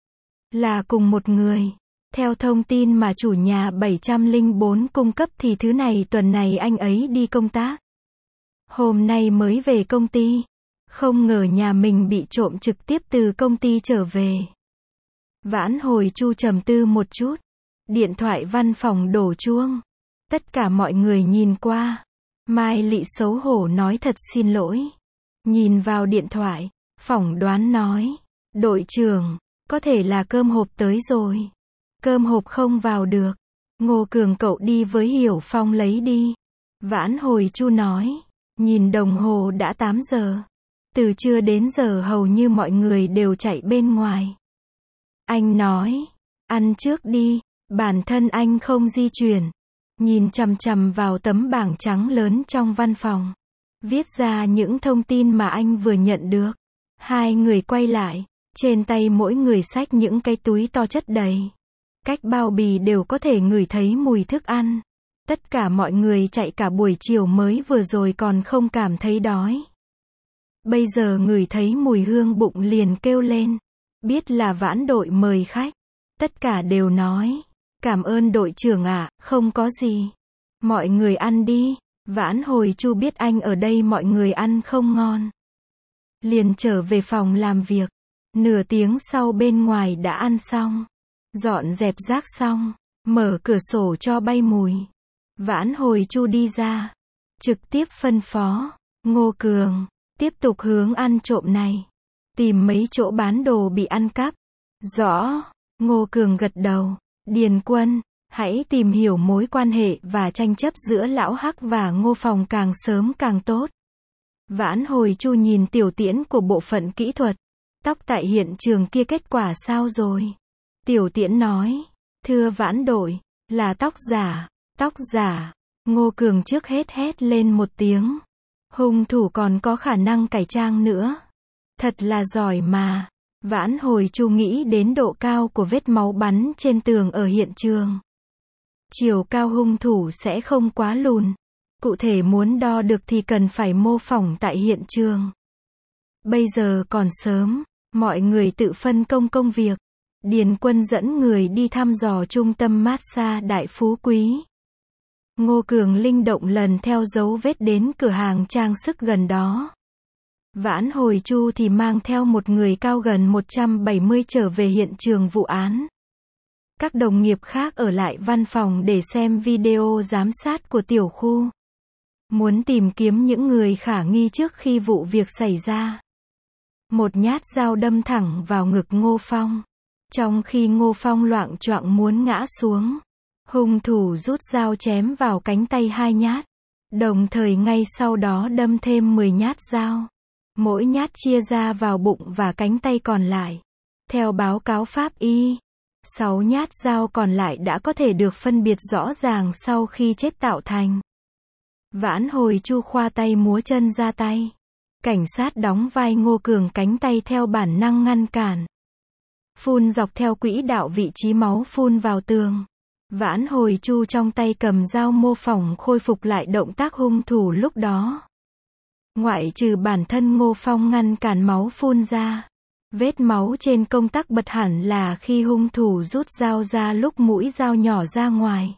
Là cùng một người. Theo thông tin mà chủ nhà bảy trăm lẻ bốn cung cấp thì thứ này tuần này anh ấy đi công tác. Hôm nay mới về công ty. Không ngờ nhà mình bị trộm trực tiếp từ công ty trở về. Vãn Hồi Chu trầm tư một chút. Điện thoại văn phòng đổ chuông. Tất cả mọi người nhìn qua. Mai Lị xấu hổ nói thật xin lỗi. Nhìn vào điện thoại, phỏng đoán nói. Đội trưởng, có thể là cơm hộp tới rồi. Cơm hộp không vào được. Ngô Cường cậu đi với Hiểu Phong lấy đi. Vãn Hồi Chu nói. Nhìn đồng hồ đã tám giờ. Từ trưa đến giờ hầu như mọi người đều chạy bên ngoài. Anh nói. Ăn trước đi. Bản thân anh không di chuyển. Nhìn chằm chằm vào tấm bảng trắng lớn trong văn phòng. Viết ra những thông tin mà anh vừa nhận được. Hai người quay lại. Trên tay mỗi người xách những cái túi to chất đầy. Cách bao bì đều có thể ngửi thấy mùi thức ăn. Tất cả mọi người chạy cả buổi chiều mới vừa rồi còn không cảm thấy đói. Bây giờ ngửi thấy mùi hương bụng liền kêu lên. Biết là Vãn đội mời khách. Tất cả đều nói. Cảm ơn đội trưởng ạ, à, không có gì. Mọi người ăn đi. Vãn Hồi Chu biết anh ở đây mọi người ăn không ngon. Liền trở về phòng làm việc. Nửa tiếng sau bên ngoài đã ăn xong. Dọn dẹp rác xong. Mở cửa sổ cho bay mùi. Vãn Hồi Chu đi ra. Trực tiếp phân phó. Ngô Cường. Tiếp tục hướng ăn trộm này. Tìm mấy chỗ bán đồ bị ăn cắp. Rõ. Ngô Cường gật đầu. Điền Quân. Hãy tìm hiểu mối quan hệ và tranh chấp giữa Lão Hắc và Ngô Phòng càng sớm càng tốt. Vãn Hồi Chu nhìn tiểu tiễn của bộ phận kỹ thuật. Tóc tại hiện trường kia kết quả sao rồi? Tiểu tiễn nói. Thưa Vãn đội. Là tóc giả. Tóc giả. Ngô Cường trước hết hét lên một tiếng. Hung thủ còn có khả năng cải trang nữa. Thật là giỏi mà. Vãn Hồi Chu nghĩ đến độ cao của vết máu bắn trên tường ở hiện trường. Chiều cao hung thủ sẽ không quá lùn. Cụ thể muốn đo được thì cần phải mô phỏng tại hiện trường. Bây giờ còn sớm, mọi người tự phân công công việc. Điền Quân dẫn người đi thăm dò trung tâm massage Đại Phú Quý. Ngô Cường linh động lần theo dấu vết đến cửa hàng trang sức gần đó. Vãn Hồi Chu thì mang theo một người cao gần một trăm bảy mươi trở về hiện trường vụ án. Các đồng nghiệp khác ở lại văn phòng để xem video giám sát của tiểu khu. Muốn tìm kiếm những người khả nghi trước khi vụ việc xảy ra. Một nhát dao đâm thẳng vào ngực Ngô Phong. Trong khi Ngô Phong loạng choạng muốn ngã xuống, hung thủ rút dao chém vào cánh tay hai nhát. Đồng thời ngay sau đó đâm thêm mười nhát dao. Mỗi nhát chia ra vào bụng và cánh tay còn lại. Theo báo cáo pháp y, sáu nhát dao còn lại đã có thể được phân biệt rõ ràng sau khi chép tạo thành. Vãn Hồi Chu khoa tay múa chân ra tay. Cảnh sát đóng vai Ngô Cường cánh tay theo bản năng ngăn cản. Phun dọc theo quỹ đạo vị trí máu phun vào tường. Vãn Hồi Chu trong tay cầm dao mô phỏng khôi phục lại động tác hung thủ lúc đó. Ngoại trừ bản thân Ngô Phong ngăn cản máu phun ra. Vết máu trên công tắc bật hẳn là khi hung thủ rút dao ra lúc mũi dao nhỏ ra ngoài.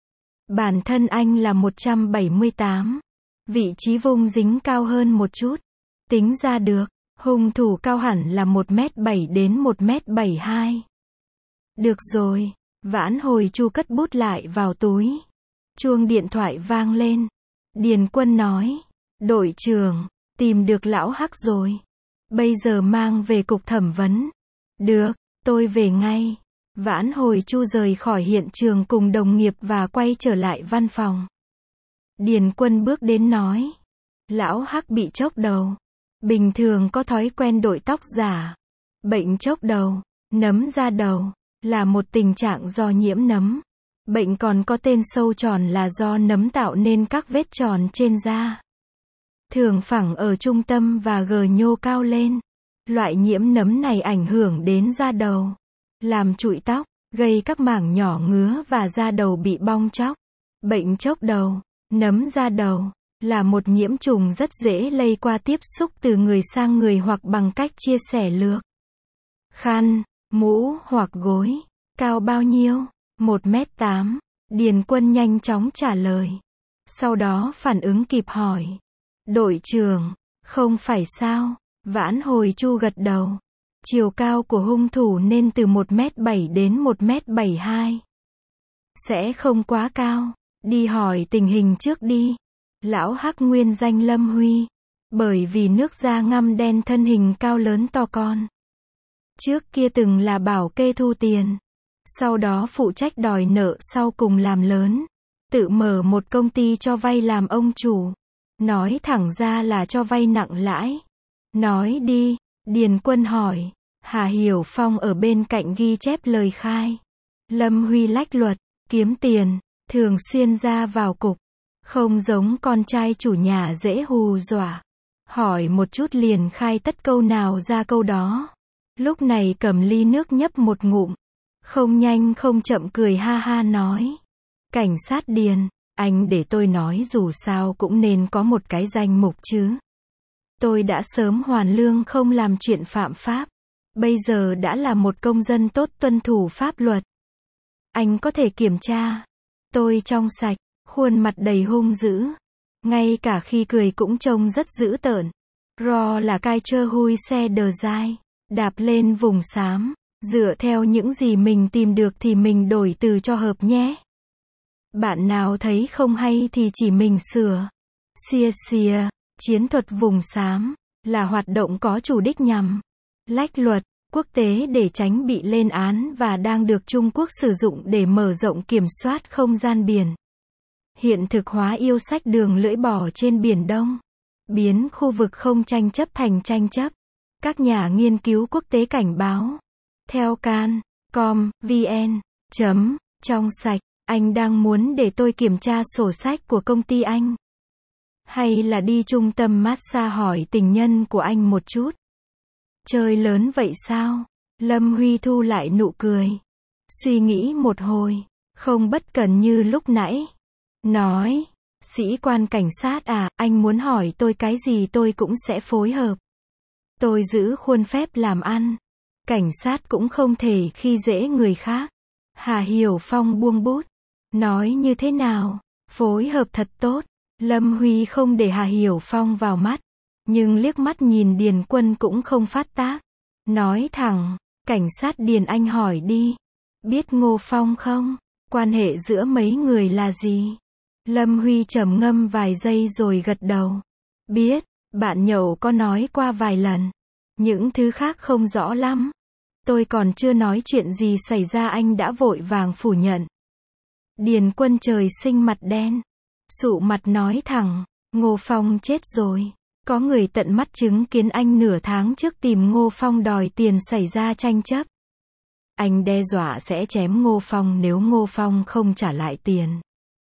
Bản thân anh là một trăm bảy mươi tám. Vị trí vung dính cao hơn một chút. Tính ra được, hung thủ cao hẳn là một mét bảy đến một mét bảy mươi hai. Được rồi, Vãn Hồi Chu cất bút lại vào túi. Chuông điện thoại vang lên. Điền Quân nói. Đội trưởng, tìm được Lão Hắc rồi. Bây giờ mang về cục thẩm vấn. Được, tôi về ngay. Vãn Hồi Chu rời khỏi hiện trường cùng đồng nghiệp và quay trở lại văn phòng. Điền Quân bước đến nói. Lão Hắc bị chốc đầu. Bình thường có thói quen đội tóc giả. Bệnh chốc đầu, nấm da đầu, là một tình trạng do nhiễm nấm. Bệnh còn có tên sâu tròn là do nấm tạo nên các vết tròn trên da. Thường phẳng ở trung tâm và gờ nhô cao lên. Loại nhiễm nấm này ảnh hưởng đến da đầu, làm trụi tóc, gây các mảng nhỏ ngứa và da đầu bị bong tróc. Bệnh chốc đầu, nấm da đầu, là một nhiễm trùng rất dễ lây qua tiếp xúc từ người sang người hoặc bằng cách chia sẻ lược, khăn, mũ hoặc gối. Cao bao nhiêu? một mét tám. Điền Quân nhanh chóng trả lời. Sau đó phản ứng kịp hỏi. Đội trưởng, không phải sao? Vãn Hồi Chu gật đầu. Chiều cao của hung thủ nên từ một mét bảy đến một mét bảy mươi hai. Sẽ không quá cao. Đi hỏi tình hình trước đi. Lão Hắc nguyên danh Lâm Huy. Bởi vì nước da ngăm đen, thân hình cao lớn to con. Trước kia từng là bảo kê thu tiền. Sau đó phụ trách đòi nợ, sau cùng làm lớn. Tự mở một công ty cho vay làm ông chủ. Nói thẳng ra là cho vay nặng lãi. Nói đi, Điền Quân hỏi. Hà Hiểu Phong ở bên cạnh ghi chép lời khai. Lâm Huy lách luật, kiếm tiền, thường xuyên ra vào cục. Không giống con trai chủ nhà dễ hù dọa. Hỏi một chút liền khai tất câu nào ra câu đó. Lúc này cầm ly nước nhấp một ngụm. Không nhanh không chậm cười ha ha nói. Cảnh sát Điền, anh để tôi nói, dù sao cũng nên có một cái danh mục chứ. Tôi đã sớm hoàn lương không làm chuyện phạm pháp. Bây giờ đã là một công dân tốt, tuân thủ pháp luật. Anh có thể kiểm tra. Tôi trong sạch, khuôn mặt đầy hung dữ. Ngay cả khi cười cũng trông rất dữ tợn. Ro là cai chơ hui xe đờ dai. Đạp lên vùng xám. Dựa theo những gì mình tìm được thì mình đổi từ cho hợp nhé. Bạn nào thấy không hay thì chỉ mình sửa. Xìa xìa, chiến thuật vùng xám, là hoạt động có chủ đích nhằm lách luật quốc tế để tránh bị lên án và đang được Trung Quốc sử dụng để mở rộng kiểm soát không gian biển. Hiện thực hóa yêu sách đường lưỡi bò trên Biển Đông. Biến khu vực không tranh chấp thành tranh chấp. Các nhà nghiên cứu quốc tế cảnh báo. Theo can, com, vn, chấm, trong sạch, anh đang muốn để tôi kiểm tra sổ sách của công ty anh? Hay là đi trung tâm massage hỏi tình nhân của anh một chút? Chơi lớn vậy sao? Lâm Huy thu lại nụ cười. Suy nghĩ một hồi, không bất cần như lúc nãy. Nói, sĩ quan cảnh sát à, anh muốn hỏi tôi cái gì tôi cũng sẽ phối hợp. Tôi giữ khuôn phép làm ăn. Cảnh sát cũng không thể khi dễ người khác. Hà Hiểu Phong buông bút. Nói như thế nào? Phối hợp thật tốt. Lâm Huy không để Hà Hiểu Phong vào mắt. Nhưng liếc mắt nhìn Điền Quân cũng không phát tác. Nói thẳng, cảnh sát Điền, anh hỏi đi. Biết Ngô Phong không? Quan hệ giữa mấy người là gì? Lâm Huy trầm ngâm vài giây rồi gật đầu. Biết, bạn nhậu có nói qua vài lần. Những thứ khác không rõ lắm. Tôi còn chưa nói chuyện gì xảy ra anh đã vội vàng phủ nhận. Điền Quân trời sinh mặt đen. Sụ mặt nói thẳng, Ngô Phong chết rồi. Có người tận mắt chứng kiến anh nửa tháng trước tìm Ngô Phong đòi tiền xảy ra tranh chấp. Anh đe dọa sẽ chém Ngô Phong nếu Ngô Phong không trả lại tiền.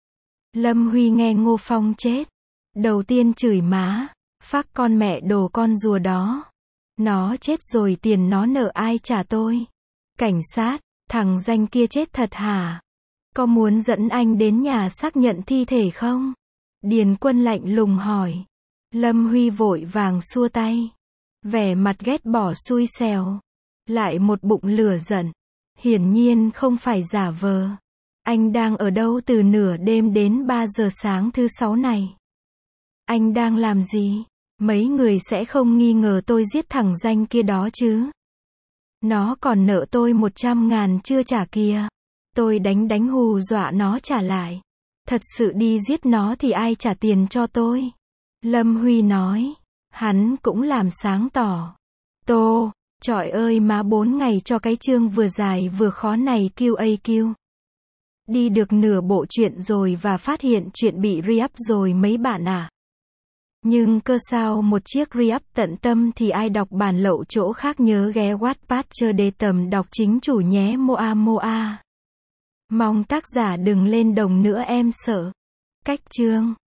Lâm Huy nghe Ngô Phong chết. Đầu tiên chửi má. Phác con mẹ đồ con rùa đó. Nó chết rồi tiền nó nợ ai trả tôi? Cảnh sát, thằng danh kia chết thật hả? Có muốn dẫn anh đến nhà xác nhận thi thể không? Điền Quân lạnh lùng hỏi. Lâm Huy vội vàng xua tay. Vẻ mặt ghét bỏ xui xẻo. Lại một bụng lửa giận. Hiển nhiên không phải giả vờ. Anh đang ở đâu từ nửa đêm đến ba giờ sáng thứ sáu này? Anh đang làm gì? Mấy người sẽ không nghi ngờ tôi giết thằng danh kia đó chứ? Nó còn nợ tôi một trăm ngàn chưa trả kìa. Tôi đánh đánh hù dọa nó trả lại. Thật sự đi giết nó thì ai trả tiền cho tôi? Lâm Huy nói. Hắn cũng làm sáng tỏ. Tô, trời ơi má, bốn ngày cho cái chương vừa dài vừa khó này quy a quy. Đi được nửa bộ chuyện rồi và phát hiện chuyện bị re-up rồi mấy bạn ạ. À. Nhưng cơ sao một chiếc re-up tận tâm thì ai đọc bản lậu chỗ khác nhớ ghé Wattpad chờ để tầm đọc chính chủ nhé Moa Moa. Mong tác giả đừng lên đồng nữa em sợ. Cách chương